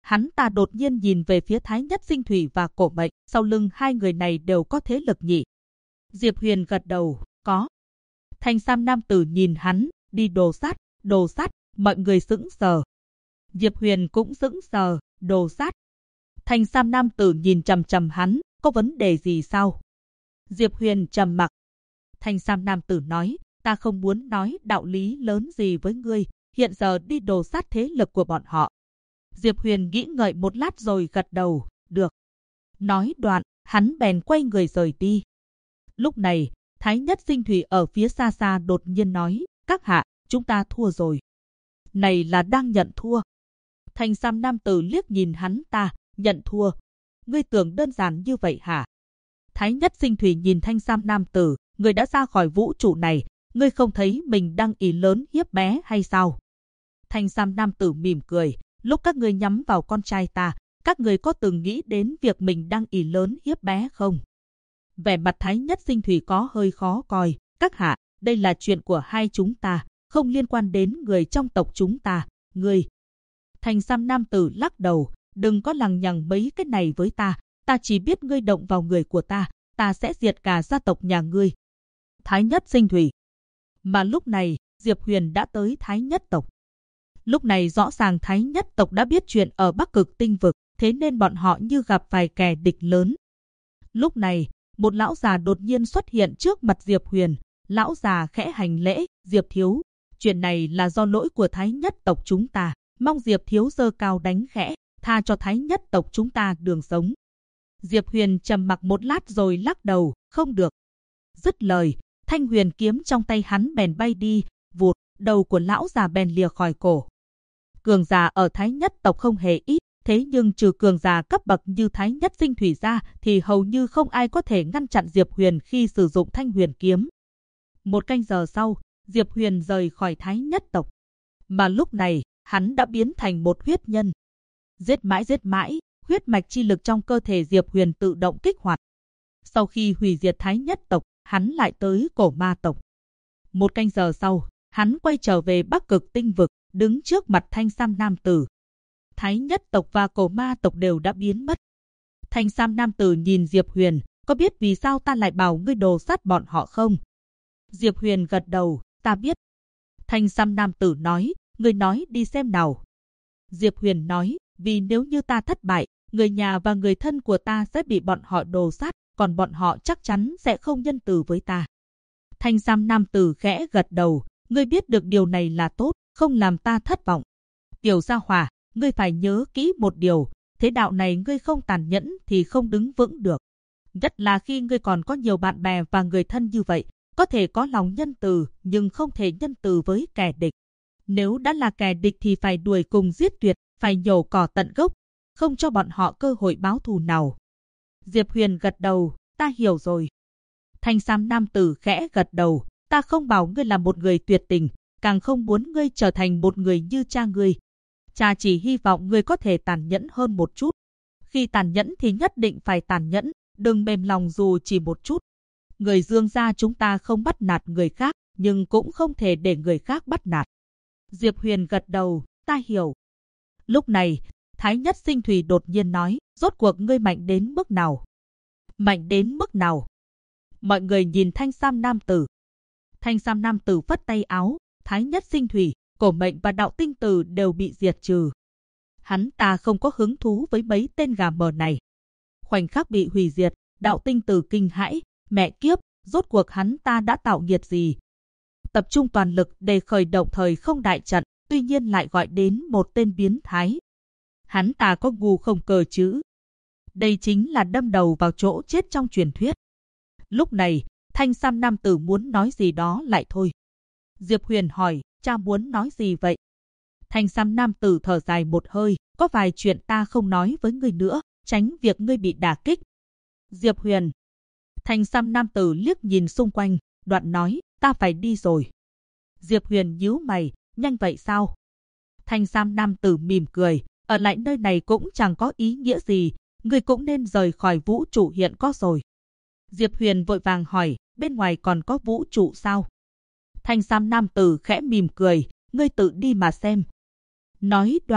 hắn ta đột nhiên nhìn về phía Thái Nhất Sinh Thủy và Cổ Mệnh, sau lưng hai người này đều có thế lực nhỉ? Diệp Huyền gật đầu, có. Thanh sam nam tử nhìn hắn, đi đồ sát, mọi người sững sờ. Diệp Huyền cũng sững sờ, đồ sát. Thanh sam nam tử nhìn chằm chằm hắn, có vấn đề gì sao? Diệp Huyền trầm mặc. Thanh sam nam tử nói, ta không muốn nói đạo lý lớn gì với ngươi, hiện giờ đi đồ sát thế lực của bọn họ. Diệp Huyền nghĩ ngợi một lát rồi gật đầu, được. Nói đoạn, hắn bèn quay người rời đi. Lúc này, Thái Nhất Sinh Thủy ở phía xa xa đột nhiên nói, các hạ, chúng ta thua rồi. Này là đang nhận thua. Thanh sam nam tử liếc nhìn hắn ta, nhận thua. Ngươi tưởng đơn giản như vậy hả? Thái Nhất Sinh Thủy nhìn thanh sam nam tử, ngươi đã ra khỏi vũ trụ này, ngươi không thấy mình đang ỷ lớn hiếp bé hay sao? Thanh sam nam tử mỉm cười, lúc các ngươi nhắm vào con trai ta, các ngươi có từng nghĩ đến việc mình đang ỷ lớn hiếp bé không? Vẻ mặt Thái Nhất Sinh Thủy có hơi khó coi, các hạ, đây là chuyện của hai chúng ta, không liên quan đến người trong tộc chúng ta, ngươi. Thanh sam nam tử lắc đầu, đừng có lằng nhằng mấy cái này với ta chỉ biết ngươi động vào người của ta sẽ diệt cả gia tộc nhà ngươi. Thái Nhất Sinh Thủy. Mà lúc này, Diệp Huyền đã tới Thái Nhất tộc. Lúc này rõ ràng Thái Nhất tộc đã biết chuyện ở Bắc Cực Tinh vực, thế nên bọn họ như gặp vài kẻ địch lớn. Lúc này, một lão già đột nhiên xuất hiện trước mặt Diệp Huyền. Lão già khẽ hành lễ, Diệp thiếu, chuyện này là do lỗi của Thái Nhất tộc chúng ta, mong Diệp thiếu giơ cao đánh khẽ, tha cho Thái Nhất tộc chúng ta đường sống. Diệp Huyền trầm mặc một lát rồi lắc đầu, không được. Dứt lời, thanh huyền kiếm trong tay hắn bèn bay đi, vụt, đầu của lão già bèn lìa khỏi cổ. Cường giả ở Thái Nhất tộc không hề ít, thế nhưng trừ cường giả cấp bậc như Thái Nhất Sinh Thủy ra thì hầu như không ai có thể ngăn chặn Diệp Huyền khi sử dụng thanh huyền kiếm. Một canh giờ sau, Diệp Huyền rời khỏi Thái Nhất tộc. Mà lúc này, hắn đã biến thành một huyết nhân. Giết mãi, huyết mạch chi lực trong cơ thể Diệp Huyền tự động kích hoạt. Sau khi hủy diệt Thái Nhất tộc, hắn lại tới Cổ Ma tộc. Một canh giờ sau, hắn quay trở về Bắc Cực Tinh vực, đứng trước mặt thanh sam nam tử. Thái Nhất tộc và Cổ Ma tộc đều đã biến mất. Thanh sam nam tử nhìn Diệp Huyền, có biết vì sao ta lại bảo ngươi đồ sát bọn họ không? Diệp Huyền gật đầu, ta biết. Thanh sam nam tử nói, ngươi nói đi xem nào. Diệp Huyền nói, vì nếu như ta thất bại, người nhà và người thân của ta sẽ bị bọn họ đồ sát, còn bọn họ chắc chắn sẽ không nhân từ với ta. Thanh sam nam tử khẽ gật đầu, ngươi biết được điều này là tốt, không làm ta thất vọng. Tiểu gia hỏa, ngươi phải nhớ kỹ một điều, thế đạo này ngươi không tàn nhẫn thì không đứng vững được. Nhất là khi ngươi còn có nhiều bạn bè và người thân như vậy, có thể có lòng nhân từ nhưng không thể nhân từ với kẻ địch. Nếu đã là kẻ địch thì phải đuổi cùng giết tuyệt, phải nhổ cỏ tận gốc, không cho bọn họ cơ hội báo thù nào. Diệp Huyền gật đầu, ta hiểu rồi. Thanh sam nam tử khẽ gật đầu, ta không bảo ngươi là một người tuyệt tình, càng không muốn ngươi trở thành một người như cha ngươi. Cha chỉ hy vọng ngươi có thể tàn nhẫn hơn một chút. Khi tàn nhẫn thì nhất định phải tàn nhẫn, đừng mềm lòng dù chỉ một chút. Người Dương gia chúng ta không bắt nạt người khác, nhưng cũng không thể để người khác bắt nạt. Diệp Huyền gật đầu, ta hiểu. Lúc này, Thái Nhất Sinh Thủy đột nhiên nói, rốt cuộc ngươi mạnh đến mức nào? Mạnh đến mức nào? Mọi người nhìn thanh sam nam tử. Thanh sam nam tử phất tay áo, Thái Nhất Sinh Thủy, Cổ Mệnh và Đạo Tinh Tử đều bị diệt trừ. Hắn ta không có hứng thú với mấy tên gà mờ này. Khoảnh khắc bị hủy diệt, Đạo Tinh Tử kinh hãi, mẹ kiếp, rốt cuộc hắn ta đã tạo nghiệt gì? Tập trung toàn lực để khởi động thời không đại trận, tuy nhiên lại gọi đến một tên biến thái. Hắn ta có ngu không cơ chứ? Đây chính là đâm đầu vào chỗ chết trong truyền thuyết. Lúc này, thanh sam nam tử muốn nói gì đó lại thôi. Diệp Huyền hỏi, cha muốn nói gì vậy? Thanh sam nam tử thở dài một hơi, có vài chuyện ta không nói với ngươi nữa, tránh việc ngươi bị đả kích. Diệp Huyền. Thanh sam nam tử liếc nhìn xung quanh, đoạn nói, ta phải đi rồi. Diệp Huyền nhíu mày, nhanh vậy sao? Thanh sam nam tử mỉm cười, ở lại nơi này cũng chẳng có ý nghĩa gì, ngươi cũng nên rời khỏi vũ trụ hiện có rồi. Diệp Huyền vội vàng hỏi, bên ngoài còn có vũ trụ sao? Thanh sam nam tử khẽ mỉm cười, ngươi tự đi mà xem. Nói đoạn, cơ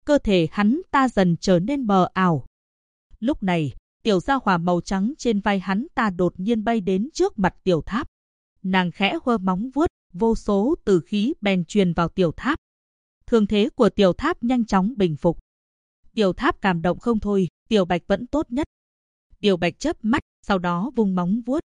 cơ thể hắn ta dần trở nên mờ ảo. Lúc này, tiểu gia hỏa màu trắng trên vai hắn ta đột nhiên bay đến trước mặt tiểu tháp. Nàng khẽ hơ móng vuốt, vô số tử khí bèn truyền vào tiểu tháp. Thương thế của tiểu tháp nhanh chóng bình phục. Tiểu tháp cảm động không thôi, tiểu bạch vẫn tốt nhất. Tiểu bạch chớp mắt, sau đó vung móng vuốt.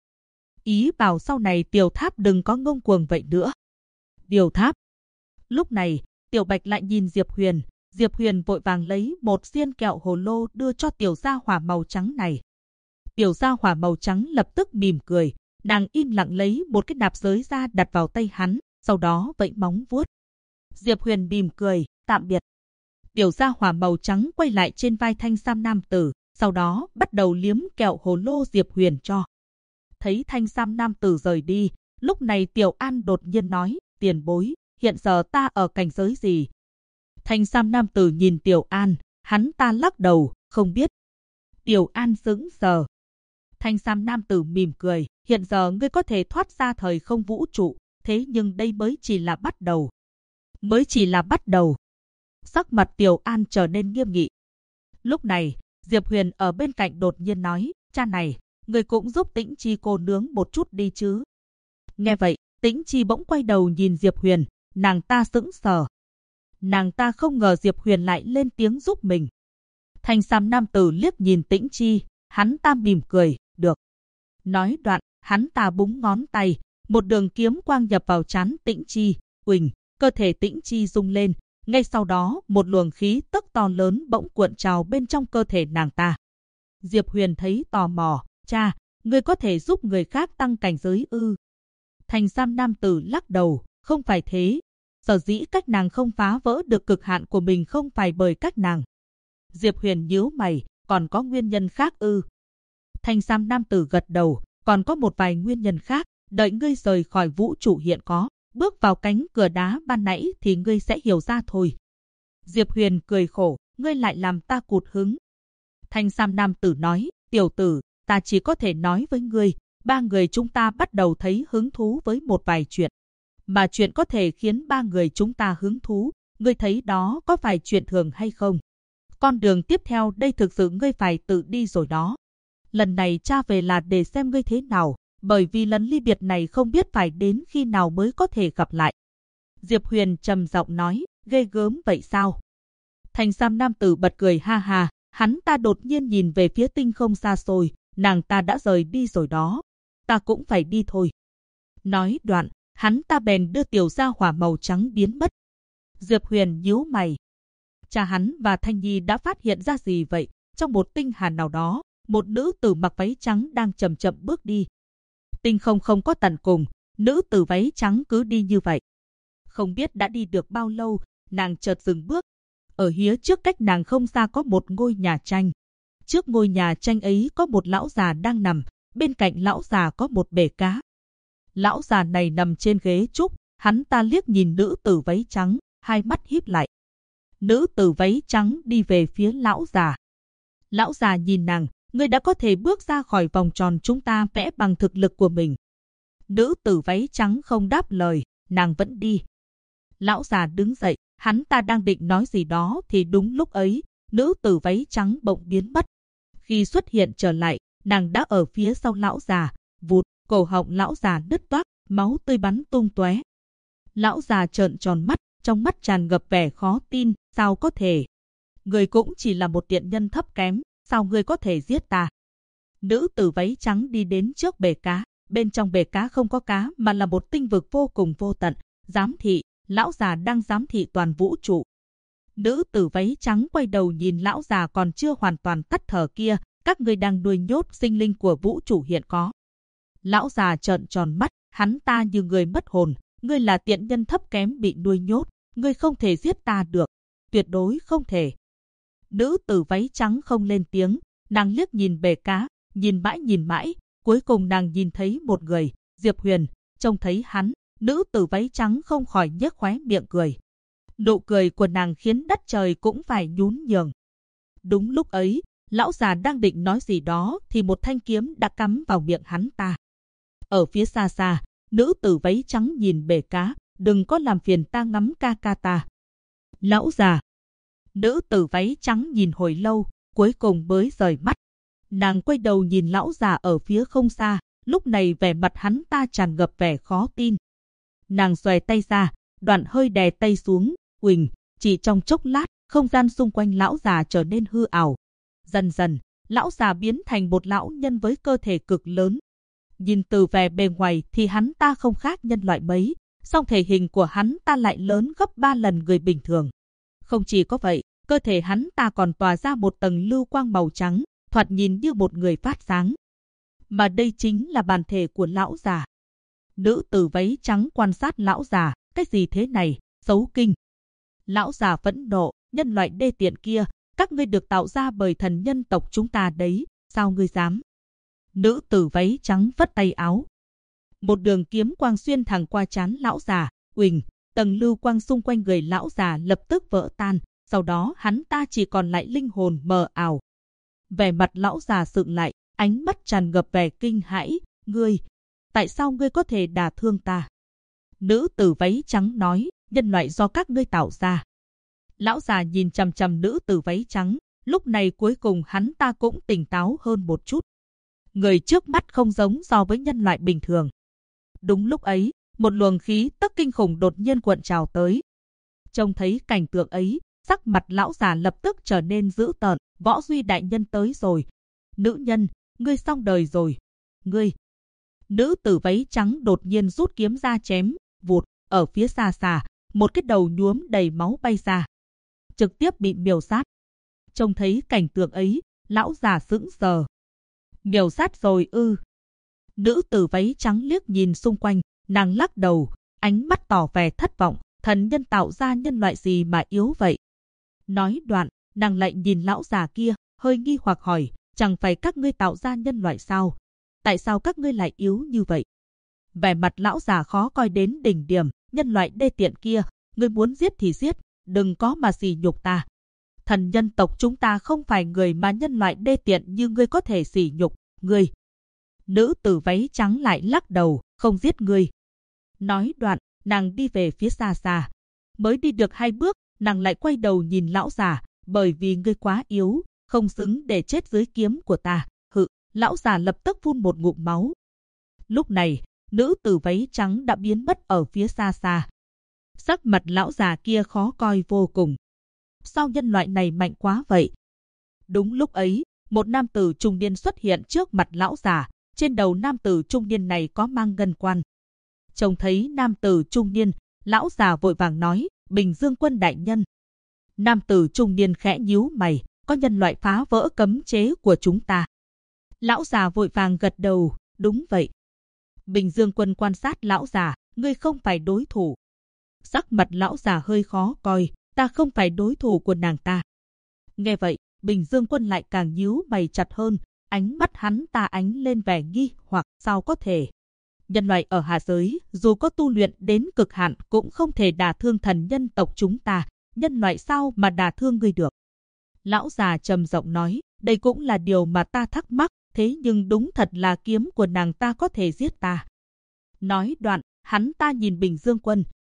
Ý bảo sau này tiểu tháp đừng có ngông cuồng vậy nữa. Tiểu tháp. Lúc này, tiểu bạch lại nhìn Diệp Huyền. Diệp Huyền vội vàng lấy một xiên kẹo hồ lô đưa cho tiểu gia hỏa màu trắng này. Tiểu gia hỏa màu trắng lập tức mỉm cười. Nàng im lặng lấy một cái nạp giới ra đặt vào tay hắn, sau đó vẫy móng vuốt. Diệp Huyền mỉm cười, tạm biệt. Tiểu gia hỏa màu trắng quay lại trên vai thanh sam nam tử, sau đó bắt đầu liếm kẹo hồ lô Diệp Huyền cho. Thấy thanh sam nam tử rời đi, lúc này Tiểu An đột nhiên nói, tiền bối, hiện giờ ta ở cảnh giới gì? Thanh sam nam tử nhìn Tiểu An, hắn ta lắc đầu, không biết. Tiểu An sững sờ. Thanh sam nam tử mỉm cười, hiện giờ ngươi có thể thoát ra thời không vũ trụ, thế nhưng đây mới chỉ là bắt đầu. Mới chỉ là bắt đầu. Sắc mặt Tiểu An trở nên nghiêm nghị. Lúc này, Diệp Huyền ở bên cạnh đột nhiên nói, cha này, ngươi cũng giúp Tĩnh Chi cô nướng một chút đi chứ. Nghe vậy, Tĩnh Chi bỗng quay đầu nhìn Diệp Huyền, nàng ta sững sờ. Nàng ta không ngờ Diệp Huyền lại lên tiếng giúp mình. Thanh sam nam tử liếc nhìn Tĩnh Chi, hắn ta mỉm cười, được. Nói đoạn, hắn ta búng ngón tay, một đường kiếm quang nhập vào trán Tĩnh Chi, uỳnh, cơ thể Tĩnh Chi rung lên, ngay sau đó một luồng khí tức to lớn bỗng cuộn trào bên trong cơ thể nàng ta. Diệp Huyền thấy tò mò, cha, ngươi có thể giúp người khác tăng cảnh giới ư? Thanh sam nam tử lắc đầu, không phải thế. Sở dĩ cách nàng không phá vỡ được cực hạn của mình không phải bởi cách nàng. Diệp Huyền nhíu mày, còn có nguyên nhân khác ư? Thanh sam nam tử gật đầu, còn có một vài nguyên nhân khác, đợi ngươi rời khỏi vũ trụ hiện có, bước vào cánh cửa đá ban nãy thì ngươi sẽ hiểu ra thôi. Diệp Huyền cười khổ, ngươi lại làm ta cụt hứng. Thanh sam nam tử nói, tiểu tử, ta chỉ có thể nói với ngươi, ba người chúng ta bắt đầu thấy hứng thú với một vài chuyện. Mà chuyện có thể khiến ba người chúng ta hứng thú, ngươi thấy đó có phải chuyện thường hay không? Con đường tiếp theo đây thực sự ngươi phải tự đi rồi đó. Lần này cha về là để xem ngươi thế nào, bởi vì lần ly biệt này không biết phải đến khi nào mới có thể gặp lại. Diệp Huyền trầm giọng nói, ghê gớm vậy sao? Thanh sam nam tử bật cười ha ha, hắn ta đột nhiên nhìn về phía tinh không xa xôi, nàng ta đã rời đi rồi đó, ta cũng phải đi thôi. Nói đoạn, hắn ta bèn đưa tiểu gia hỏa màu trắng biến mất. Diệp Huyền nhíu mày. Cha hắn và Thanh Nhi đã phát hiện ra gì vậy? Trong một tinh hà nào đó, một nữ tử mặc váy trắng đang chậm chậm bước đi. Tinh không không có tận cùng, nữ tử váy trắng cứ đi như vậy. Không biết đã đi được bao lâu, nàng chợt dừng bước. Ở phía trước cách nàng không xa có một ngôi nhà tranh. Trước ngôi nhà tranh ấy có một lão già đang nằm, bên cạnh lão già có một bể cá. Lão già này nằm trên ghế trúc, hắn ta liếc nhìn nữ tử váy trắng, hai mắt híp lại. Nữ tử váy trắng đi về phía lão già. Lão già nhìn nàng, ngươi đã có thể bước ra khỏi vòng tròn chúng ta vẽ bằng thực lực của mình. Nữ tử váy trắng không đáp lời, nàng vẫn đi. Lão già đứng dậy, hắn ta đang định nói gì đó thì đúng lúc ấy, nữ tử váy trắng bỗng biến mất. Khi xuất hiện trở lại, nàng đã ở phía sau lão già, vụt, cổ họng lão già đứt toác, máu tươi bắn tung tóe. Lão già trợn tròn mắt, trong mắt tràn ngập vẻ khó tin, sao có thể? Người cũng chỉ là một tiện nhân thấp kém, sao ngươi có thể giết ta? Nữ tử váy trắng đi đến trước bể cá, bên trong bể cá không có cá mà là một tinh vực vô cùng vô tận, giám thị, lão già đang giám thị toàn vũ trụ. Nữ tử váy trắng quay đầu nhìn lão già còn chưa hoàn toàn tắt thở kia, các ngươi đang nuôi nhốt sinh linh của vũ trụ hiện có. Lão già trợn tròn mắt, hắn ta như người mất hồn, ngươi là tiện nhân thấp kém bị nuôi nhốt, ngươi không thể giết ta được, tuyệt đối không thể. Nữ tử váy trắng không lên tiếng, nàng liếc nhìn bể cá, nhìn mãi, cuối cùng nàng nhìn thấy một người, Diệp Huyền, trông thấy hắn, nữ tử váy trắng không khỏi nhếch khóe miệng cười. Nụ cười của nàng khiến đất trời cũng phải nhún nhường. Đúng lúc ấy, lão già đang định nói gì đó thì một thanh kiếm đã cắm vào miệng hắn ta. Ở phía xa xa, nữ tử váy trắng nhìn bể cá, đừng có làm phiền ta ngắm ca ca ta. Lão già. Nữ tử váy trắng nhìn hồi lâu, cuối cùng mới rời mắt. Nàng quay đầu nhìn lão già ở phía không xa, lúc này vẻ mặt hắn ta tràn ngập vẻ khó tin. Nàng xòe tay ra, đoạn hơi đè tay xuống, uỳnh, chỉ trong chốc lát, không gian xung quanh lão già trở nên hư ảo. Dần dần, lão già biến thành một lão nhân với cơ thể cực lớn. Nhìn từ vẻ bề ngoài thì hắn ta không khác nhân loại mấy, song thể hình của hắn ta lại lớn gấp 3 lần người bình thường. Không chỉ có vậy, cơ thể hắn ta còn tỏa ra một tầng lưu quang màu trắng, thoạt nhìn như một người phát sáng. Mà đây chính là bản thể của lão già. Nữ tử váy trắng quan sát lão già, cái gì thế này, xấu kinh. Lão già phẫn nộ, nhân loại đê tiện kia, các ngươi được tạo ra bởi thần nhân tộc chúng ta đấy, sao ngươi dám? Nữ tử váy trắng phất tay áo. Một đường kiếm quang xuyên thẳng qua trán lão già, uỳnh, tầng lưu quang xung quanh người lão già lập tức vỡ tan, sau đó hắn ta chỉ còn lại linh hồn mờ ảo. Vẻ mặt lão già sượng lại, ánh mắt tràn ngập vẻ kinh hãi, ngươi, tại sao ngươi có thể đả thương ta? Nữ tử váy trắng nói, nhân loại do các ngươi tạo ra. Lão già nhìn chằm chằm nữ tử váy trắng, lúc này cuối cùng hắn ta cũng tỉnh táo hơn một chút. Người trước mắt không giống so với nhân loại bình thường. Đúng lúc ấy, một luồng khí tức kinh khủng đột nhiên cuộn trào tới. Trông thấy cảnh tượng ấy, sắc mặt lão già lập tức trở nên dữ tợn, Võ Duy đại nhân tới rồi. Nữ nhân, ngươi xong đời rồi. Ngươi. Nữ tử váy trắng đột nhiên rút kiếm ra chém, vụt, ở phía xa xa, một cái đầu nhuốm đầy máu bay ra. Trực tiếp bị miểu sát. Trông thấy cảnh tượng ấy, lão già sững sờ. Miểu sát rồi ư? Nữ tử váy trắng liếc nhìn xung quanh, nàng lắc đầu, ánh mắt tỏ vẻ thất vọng, thần nhân tạo ra nhân loại gì mà yếu vậy? Nói đoạn, nàng lại nhìn lão già kia, hơi nghi hoặc hỏi, chẳng phải các ngươi tạo ra nhân loại sao? Tại sao các ngươi lại yếu như vậy? Vẻ mặt lão già khó coi đến đỉnh điểm, nhân loại đê tiện kia, ngươi muốn giết thì giết, đừng có mà sỉ nhục ta. Thần nhân tộc chúng ta không phải người mà nhân loại đê tiện như ngươi có thể sỉ nhục, ngươi. Nữ tử váy trắng lại lắc đầu, không giết ngươi. Nói đoạn, nàng đi về phía xa xa. Mới đi được 2 bước, nàng lại quay đầu nhìn lão già, bởi vì ngươi quá yếu, không xứng để chết dưới kiếm của ta. Hự, lão già lập tức phun một ngụm máu. Lúc này, nữ tử váy trắng đã biến mất ở phía xa xa. Sắc mặt lão già kia khó coi vô cùng. Sao nhân loại này mạnh quá vậy? Đúng lúc ấy, một nam tử trung niên xuất hiện trước mặt lão già. Trên đầu nam tử trung niên này có mang ngân quan. Trông thấy nam tử trung niên, lão già vội vàng nói, Bình Dương Quân đại nhân. Nam tử trung niên khẽ nhíu mày, có nhân loại phá vỡ cấm chế của chúng ta. Lão già vội vàng gật đầu, đúng vậy. Bình Dương Quân quan sát lão già, ngươi không phải đối thủ. Sắc mặt lão già hơi khó coi, ta không phải đối thủ của nàng ta. Nghe vậy, Bình Dương Quân lại càng nhíu mày chặt hơn, ánh mắt hắn ta ánh lên vẻ nghi hoặc sao có thể. Nhân loại ở hạ giới, dù có tu luyện đến cực hạn cũng không thể đả thương thần nhân tộc chúng ta, nhân loại sao mà đả thương ngươi được. Lão già trầm giọng nói, đây cũng là điều mà ta thắc mắc, thế nhưng đúng thật là kiếm của nàng ta có thể giết ta. Nói đoạn, hắn ta nhìn Bình Dương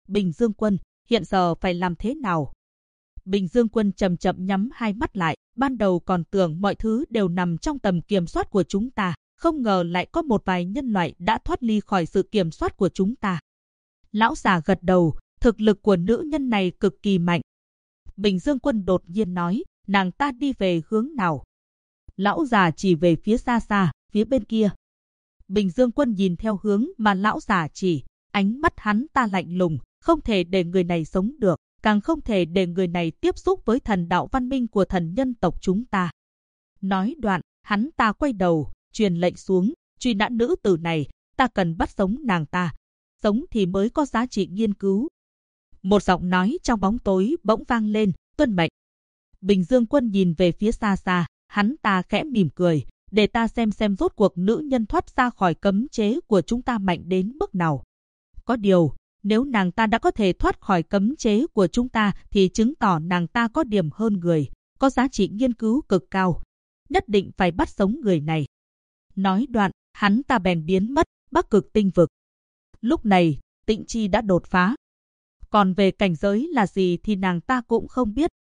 Quân, hiện giờ phải làm thế nào? Bình Dương Quân chậm chậm nhắm hai mắt lại, ban đầu còn tưởng mọi thứ đều nằm trong tầm kiểm soát của chúng ta, không ngờ lại có một vài nhân loại đã thoát ly khỏi sự kiểm soát của chúng ta. Lão già gật đầu, thực lực của nữ nhân này cực kỳ mạnh. Bình Dương Quân đột nhiên nói, nàng ta đi về hướng nào? Lão già chỉ về phía xa xa, phía bên kia. Bình Dương Quân nhìn theo hướng mà lão già chỉ, ánh mắt hắn ta lạnh lùng, không thể để người này sống được, càng không thể để người này tiếp xúc với thần đạo văn minh của thần nhân tộc chúng ta. Nói đoạn, hắn ta quay đầu, truyền lệnh xuống, truy nã nữ tử này, ta cần bắt sống nàng ta. Sống thì mới có giá trị nghiên cứu. Một giọng nói trong bóng tối bỗng vang lên, tuân mệnh. Bình Dương Quân nhìn về phía xa xa, hắn ta khẽ mỉm cười, để ta xem rốt cuộc nữ nhân thoát ra khỏi cấm chế của chúng ta mạnh đến mức nào. Có điều, nếu nàng ta đã có thể thoát khỏi cấm chế của chúng ta thì chứng tỏ nàng ta có điểm hơn người, có giá trị nghiên cứu cực cao. Nhất định phải bắt sống người này. Nói đoạn, hắn ta bèn biến mất, Bắc Cực Tinh vực. Lúc này, Tĩnh Chi đã đột phá. Còn về cảnh giới là gì thì nàng ta cũng không biết.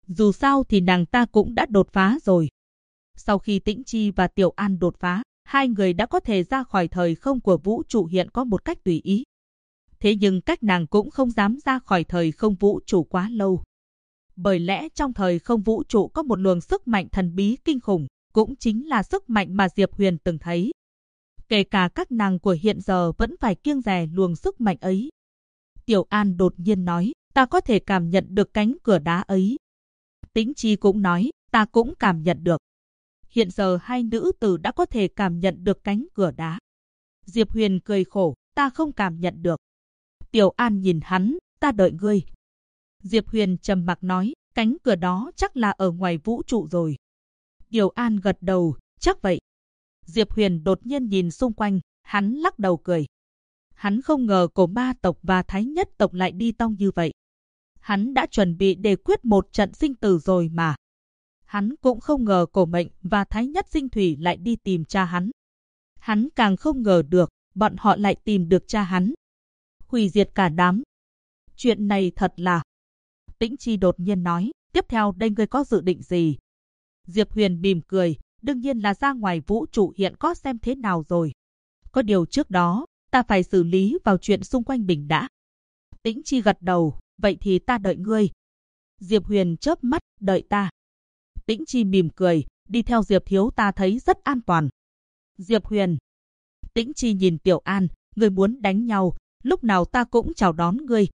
Dù sao thì nàng ta cũng đã đột phá rồi. Sau khi Tĩnh Chi và Tiểu An đột phá, hai người đã có thể ra khỏi thời không của vũ trụ hiện có một cách tùy ý. Thế nhưng các nàng cũng không dám ra khỏi thời không vũ trụ quá lâu. Bởi lẽ trong thời không vũ trụ có một luồng sức mạnh thần bí kinh khủng, cũng chính là sức mạnh mà Diệp Huyền từng thấy. Kể cả các nàng của hiện giờ vẫn phải kiêng dè luồng sức mạnh ấy. Tiểu An đột nhiên nói, ta có thể cảm nhận được cánh cửa đá ấy. Tĩnh Chi cũng nói, ta cũng cảm nhận được. Hiện giờ hai nữ tử đã có thể cảm nhận được cánh cửa đá. Diệp Huyền cười khổ, ta không cảm nhận được. Tiểu An nhìn hắn, ta đợi ngươi. Diệp Huyền trầm mặc nói, cánh cửa đó chắc là ở ngoài vũ trụ rồi. Tiểu An gật đầu, chắc vậy. Diệp Huyền đột nhiên nhìn xung quanh, hắn lắc đầu cười. Hắn không ngờ cổ ma tộc và thái nhất tộc lại đi tông như vậy. Hắn đã chuẩn bị để quyết một trận sinh tử rồi mà. Hắn cũng không ngờ cổ mệnh và thái nhất sinh thủy lại đi tìm cha hắn. Hắn càng không ngờ được, bọn họ lại tìm được cha hắn. Hủy diệt cả đám. Chuyện này thật là... Tĩnh Chi đột nhiên nói, tiếp theo đây ngươi có dự định gì? Diệp Huyền mỉm cười, đương nhiên là ra ngoài vũ trụ hiện có xem thế nào rồi. Có điều trước đó, ta phải xử lý vào chuyện xung quanh mình đã. Tĩnh Chi gật đầu, vậy thì ta đợi ngươi. Diệp Huyền chớp mắt, đợi ta. Tĩnh Chi mỉm cười, đi theo Diệp thiếu ta thấy rất an toàn. Diệp Huyền. Tĩnh Chi nhìn Tiểu An, ngươi muốn đánh nhau, lúc nào ta cũng chào đón ngươi.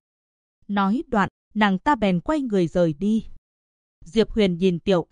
Nói đoạn, nàng ta bèn quay người rời đi. Diệp Huyền nhìn Tiểu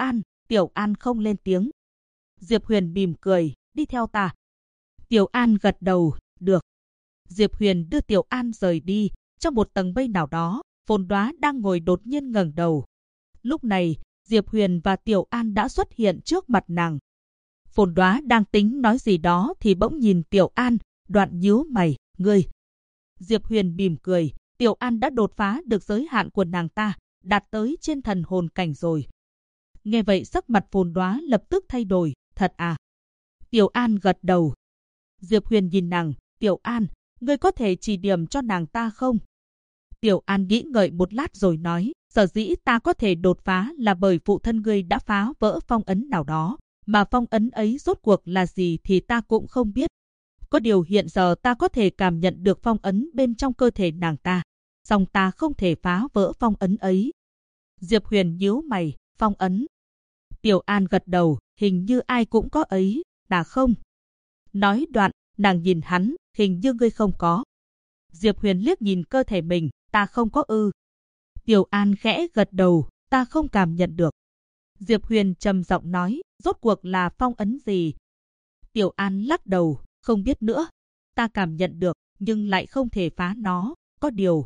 An không lên tiếng. Diệp Huyền mỉm cười, đi theo ta. Tiểu An gật đầu, được. Diệp Huyền đưa Tiểu An rời đi, trong một tầng mây nào đó, Phồn Đóa đang ngồi đột nhiên ngẩng đầu. Lúc này, Diệp Huyền và Tiểu An đã xuất hiện trước mặt nàng. Phồn Đóa đang tính nói gì đó thì bỗng nhìn Tiểu An, đoạn nhíu mày, ngươi. Diệp Huyền mỉm cười, Tiểu An đã đột phá được giới hạn của nàng ta, đạt tới trên thần hồn cảnh rồi. Nghe vậy sắc mặt Phồn Đóa lập tức thay đổi, thật à? Tiểu An gật đầu. Diệp Huyền nhìn nàng, Tiểu An, ngươi có thể chỉ điểm cho nàng ta không? Tiểu An nghĩ ngợi một lát rồi nói, sở dĩ ta có thể đột phá là bởi phụ thân ngươi đã phá vỡ phong ấn nào đó, mà phong ấn ấy rốt cuộc là gì thì ta cũng không biết. Có điều hiện giờ ta có thể cảm nhận được phong ấn bên trong cơ thể nàng ta, song ta không thể phá vỡ phong ấn ấy. Diệp Huyền nhíu mày, phong ấn. Tiểu An gật đầu, hình như ai cũng có ấy, ta không. Nói đoạn, nàng nhìn hắn, hình như ngươi không có. Diệp Huyền liếc nhìn cơ thể mình, ta không có ư. Tiểu An khẽ gật đầu, ta không cảm nhận được. Diệp Huyền trầm giọng nói, rốt cuộc là phong ấn gì? Tiểu An lắc đầu, không biết nữa. Ta cảm nhận được, nhưng lại không thể phá nó, có điều.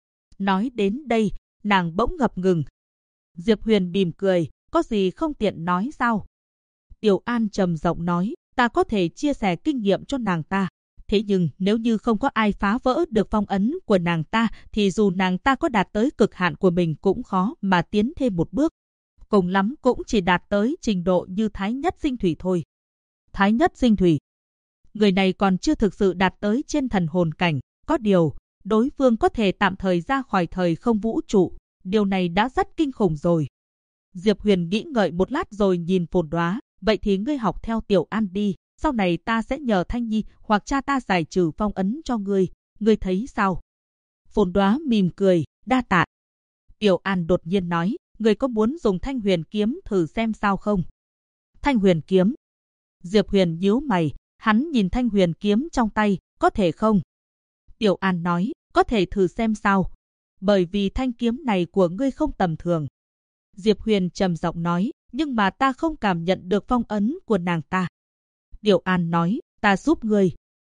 Nói đến đây, nàng bỗng ngập ngừng. Diệp Huyền mỉm cười, có gì không tiện nói sao? Tiểu An trầm giọng nói, ta có thể chia sẻ kinh nghiệm cho nàng ta. Thế nhưng nếu như không có ai phá vỡ được phong ấn của nàng ta thì dù nàng ta có đạt tới cực hạn của mình cũng khó mà tiến thêm một bước. Cùng lắm cũng chỉ đạt tới trình độ như Thái Nhất Sinh Thủy thôi. Thái Nhất Sinh Thủy. Người này còn chưa thực sự đạt tới trên thần hồn cảnh. Có điều, đối phương có thể tạm thời ra khỏi thời không vũ trụ. Điều này đã rất kinh khủng rồi. Diệp Huyền nghĩ ngợi một lát rồi nhìn Phồn Đóa. Vậy thì ngươi học theo Tiểu An đi. Sau này ta sẽ nhờ Thanh Nhi hoặc cha ta giải trừ phong ấn cho ngươi. Ngươi thấy sao? Phồn Đóa mỉm cười, đa tạ. Tiểu An đột nhiên nói, ngươi có muốn dùng Thanh Huyền kiếm thử xem sao không? Thanh Huyền kiếm. Diệp Huyền nhíu mày, hắn nhìn Thanh Huyền kiếm trong tay, có thể không? Tiểu An nói, có thể thử xem sao. Bởi vì thanh kiếm này của ngươi không tầm thường. Diệp Huyền trầm giọng nói, nhưng mà ta không cảm nhận được phong ấn của nàng ta. Tiểu An nói, ta giúp ngươi.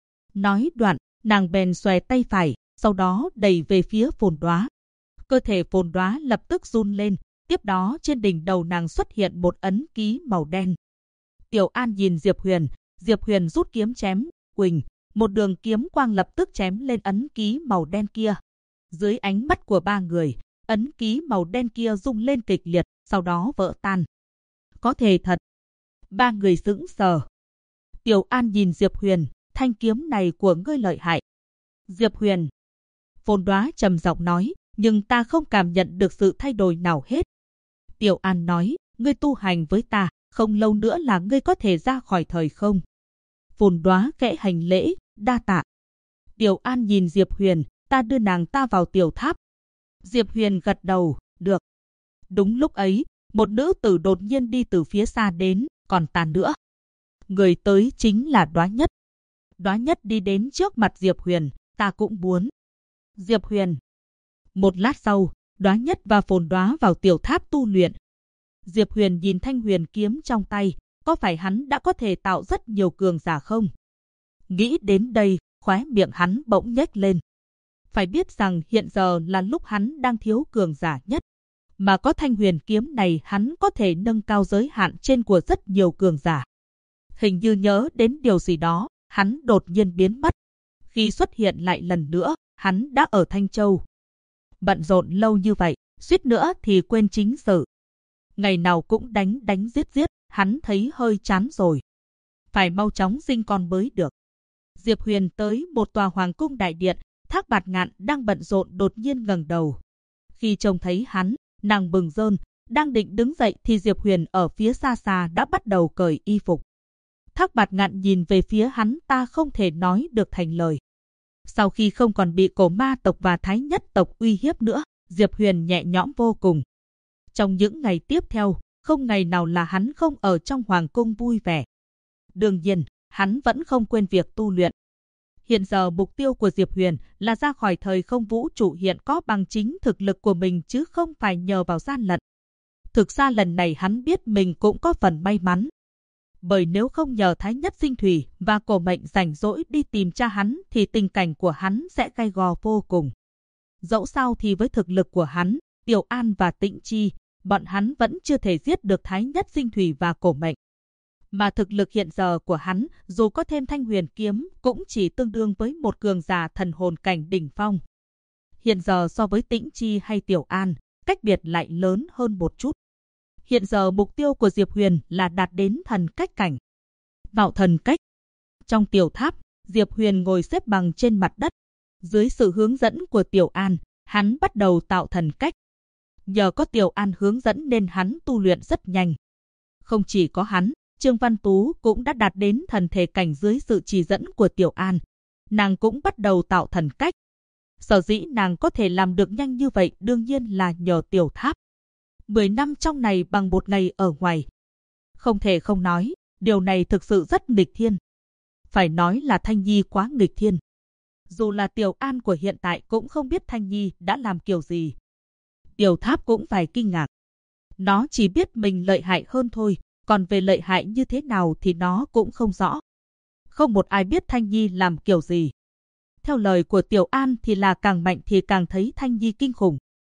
Nói đoạn, nàng bèn xòe tay phải, sau đó đẩy về phía Phồn Đóa. Cơ thể Phồn Đóa lập tức run lên, tiếp đó trên đỉnh đầu nàng xuất hiện một ấn ký màu đen. Tiểu An nhìn Diệp Huyền rút kiếm chém, quỳnh, một đường kiếm quang lập tức chém lên ấn ký màu đen kia. Dưới ánh mắt của ba người, ấn ký màu đen kia rung lên kịch liệt, sau đó vỡ tan. Có thể thật. Ba người sững sờ. Tiểu An nhìn Diệp Huyền, thanh kiếm này của ngươi lợi hại. Diệp Huyền. Phồn Đóa trầm giọng nói, nhưng ta không cảm nhận được sự thay đổi nào hết. Tiểu An nói, ngươi tu hành với ta, không lâu nữa là ngươi có thể ra khỏi thời không. Phồn Đóa khẽ hành lễ, đa tạ. Tiểu An nhìn Diệp Huyền, ta đưa nàng ta vào tiểu tháp. Diệp Huyền gật đầu, được. Đúng lúc ấy, một nữ tử đột nhiên đi từ phía xa đến, còn ta nữa. Người tới chính là Đóa Nhất. Đóa Nhất đi đến trước mặt Diệp Huyền, ta cũng muốn. Diệp Huyền. Một lát sau, Đóa Nhất và Phồn Đóa vào tiểu tháp tu luyện. Diệp Huyền nhìn thanh huyền kiếm trong tay, có phải hắn đã có thể tạo rất nhiều cường giả không? Nghĩ đến đây, khóe miệng hắn bỗng nhếch lên. Phải biết rằng hiện giờ là lúc hắn đang thiếu cường giả nhất. Mà có thanh huyền kiếm này hắn có thể nâng cao giới hạn trên của rất nhiều cường giả. Hình như nhớ đến điều gì đó, hắn đột nhiên biến mất. Khi xuất hiện lại lần nữa, hắn đã ở Thanh Châu. Bận rộn lâu như vậy, suýt nữa thì quên chính sự. Ngày nào cũng đánh giết, hắn thấy hơi chán rồi. Phải mau chóng sinh con mới được. Diệp Huyền tới một tòa hoàng cung đại điện, Thác Bạt Ngạn đang bận rộn đột nhiên ngẩng đầu. Khi trông thấy hắn, nàng bừng rơn, đang định đứng dậy thì Diệp Huyền ở phía xa xa đã bắt đầu cởi y phục. Thác Bạt Ngạn nhìn về phía hắn, ta không thể nói được thành lời. Sau khi không còn bị Cổ Ma tộc và Thái Nhất tộc uy hiếp nữa, Diệp Huyền nhẹ nhõm vô cùng. Trong những ngày tiếp theo, không ngày nào là hắn không ở trong hoàng cung vui vẻ. Đương nhiên, hắn vẫn không quên việc tu luyện. Hiện giờ mục tiêu của Diệp Huyền là ra khỏi thời không vũ trụ hiện có bằng chính thực lực của mình chứ không phải nhờ vào gian lận. Thực ra lần này hắn biết mình cũng có phần may mắn. Bởi nếu không nhờ Thái Nhất Sinh Thủy và Cổ Mệnh rảnh rỗi đi tìm cha hắn thì tình cảnh của hắn sẽ gay go vô cùng. Dẫu sao thì với thực lực của hắn, Tiểu An và Tĩnh Chi, bọn hắn vẫn chưa thể giết được Thái Nhất Sinh Thủy và Cổ Mệnh. Mà thực lực hiện giờ của hắn, dù có thêm thanh huyền kiếm, cũng chỉ tương đương với một cường giả thần hồn cảnh đỉnh phong. Hiện giờ so với Tĩnh Chi hay Tiểu An, cách biệt lại lớn hơn một chút. Hiện giờ mục tiêu của Diệp Huyền là đạt đến thần cách cảnh. Vào thần cách. Trong tiểu tháp, Diệp Huyền ngồi xếp bằng trên mặt đất. Dưới sự hướng dẫn của Tiểu An, hắn bắt đầu tạo thần cách. Nhờ có Tiểu An hướng dẫn nên hắn tu luyện rất nhanh. Không chỉ có hắn, Trương Văn Tú cũng đã đạt đến thần thể cảnh dưới sự chỉ dẫn của Tiểu An. Nàng cũng bắt đầu tạo thần cách. Sở dĩ nàng có thể làm được nhanh như vậy đương nhiên là nhờ tiểu tháp. 10 năm trong này bằng một ngày ở ngoài. Không thể không nói, điều này thực sự rất nghịch thiên. Phải nói là Thanh Nhi quá nghịch thiên. Dù là Tiểu An của hiện tại cũng không biết Thanh Nhi đã làm kiểu gì. Tiểu tháp cũng phải kinh ngạc. Nó chỉ biết mình lợi hại hơn thôi, còn về lợi hại như thế nào thì nó cũng không rõ. Không một ai biết Thanh Nhi làm kiểu gì. Theo lời của Tiểu An thì là càng mạnh thì càng thấy Thanh Nhi kinh khủng.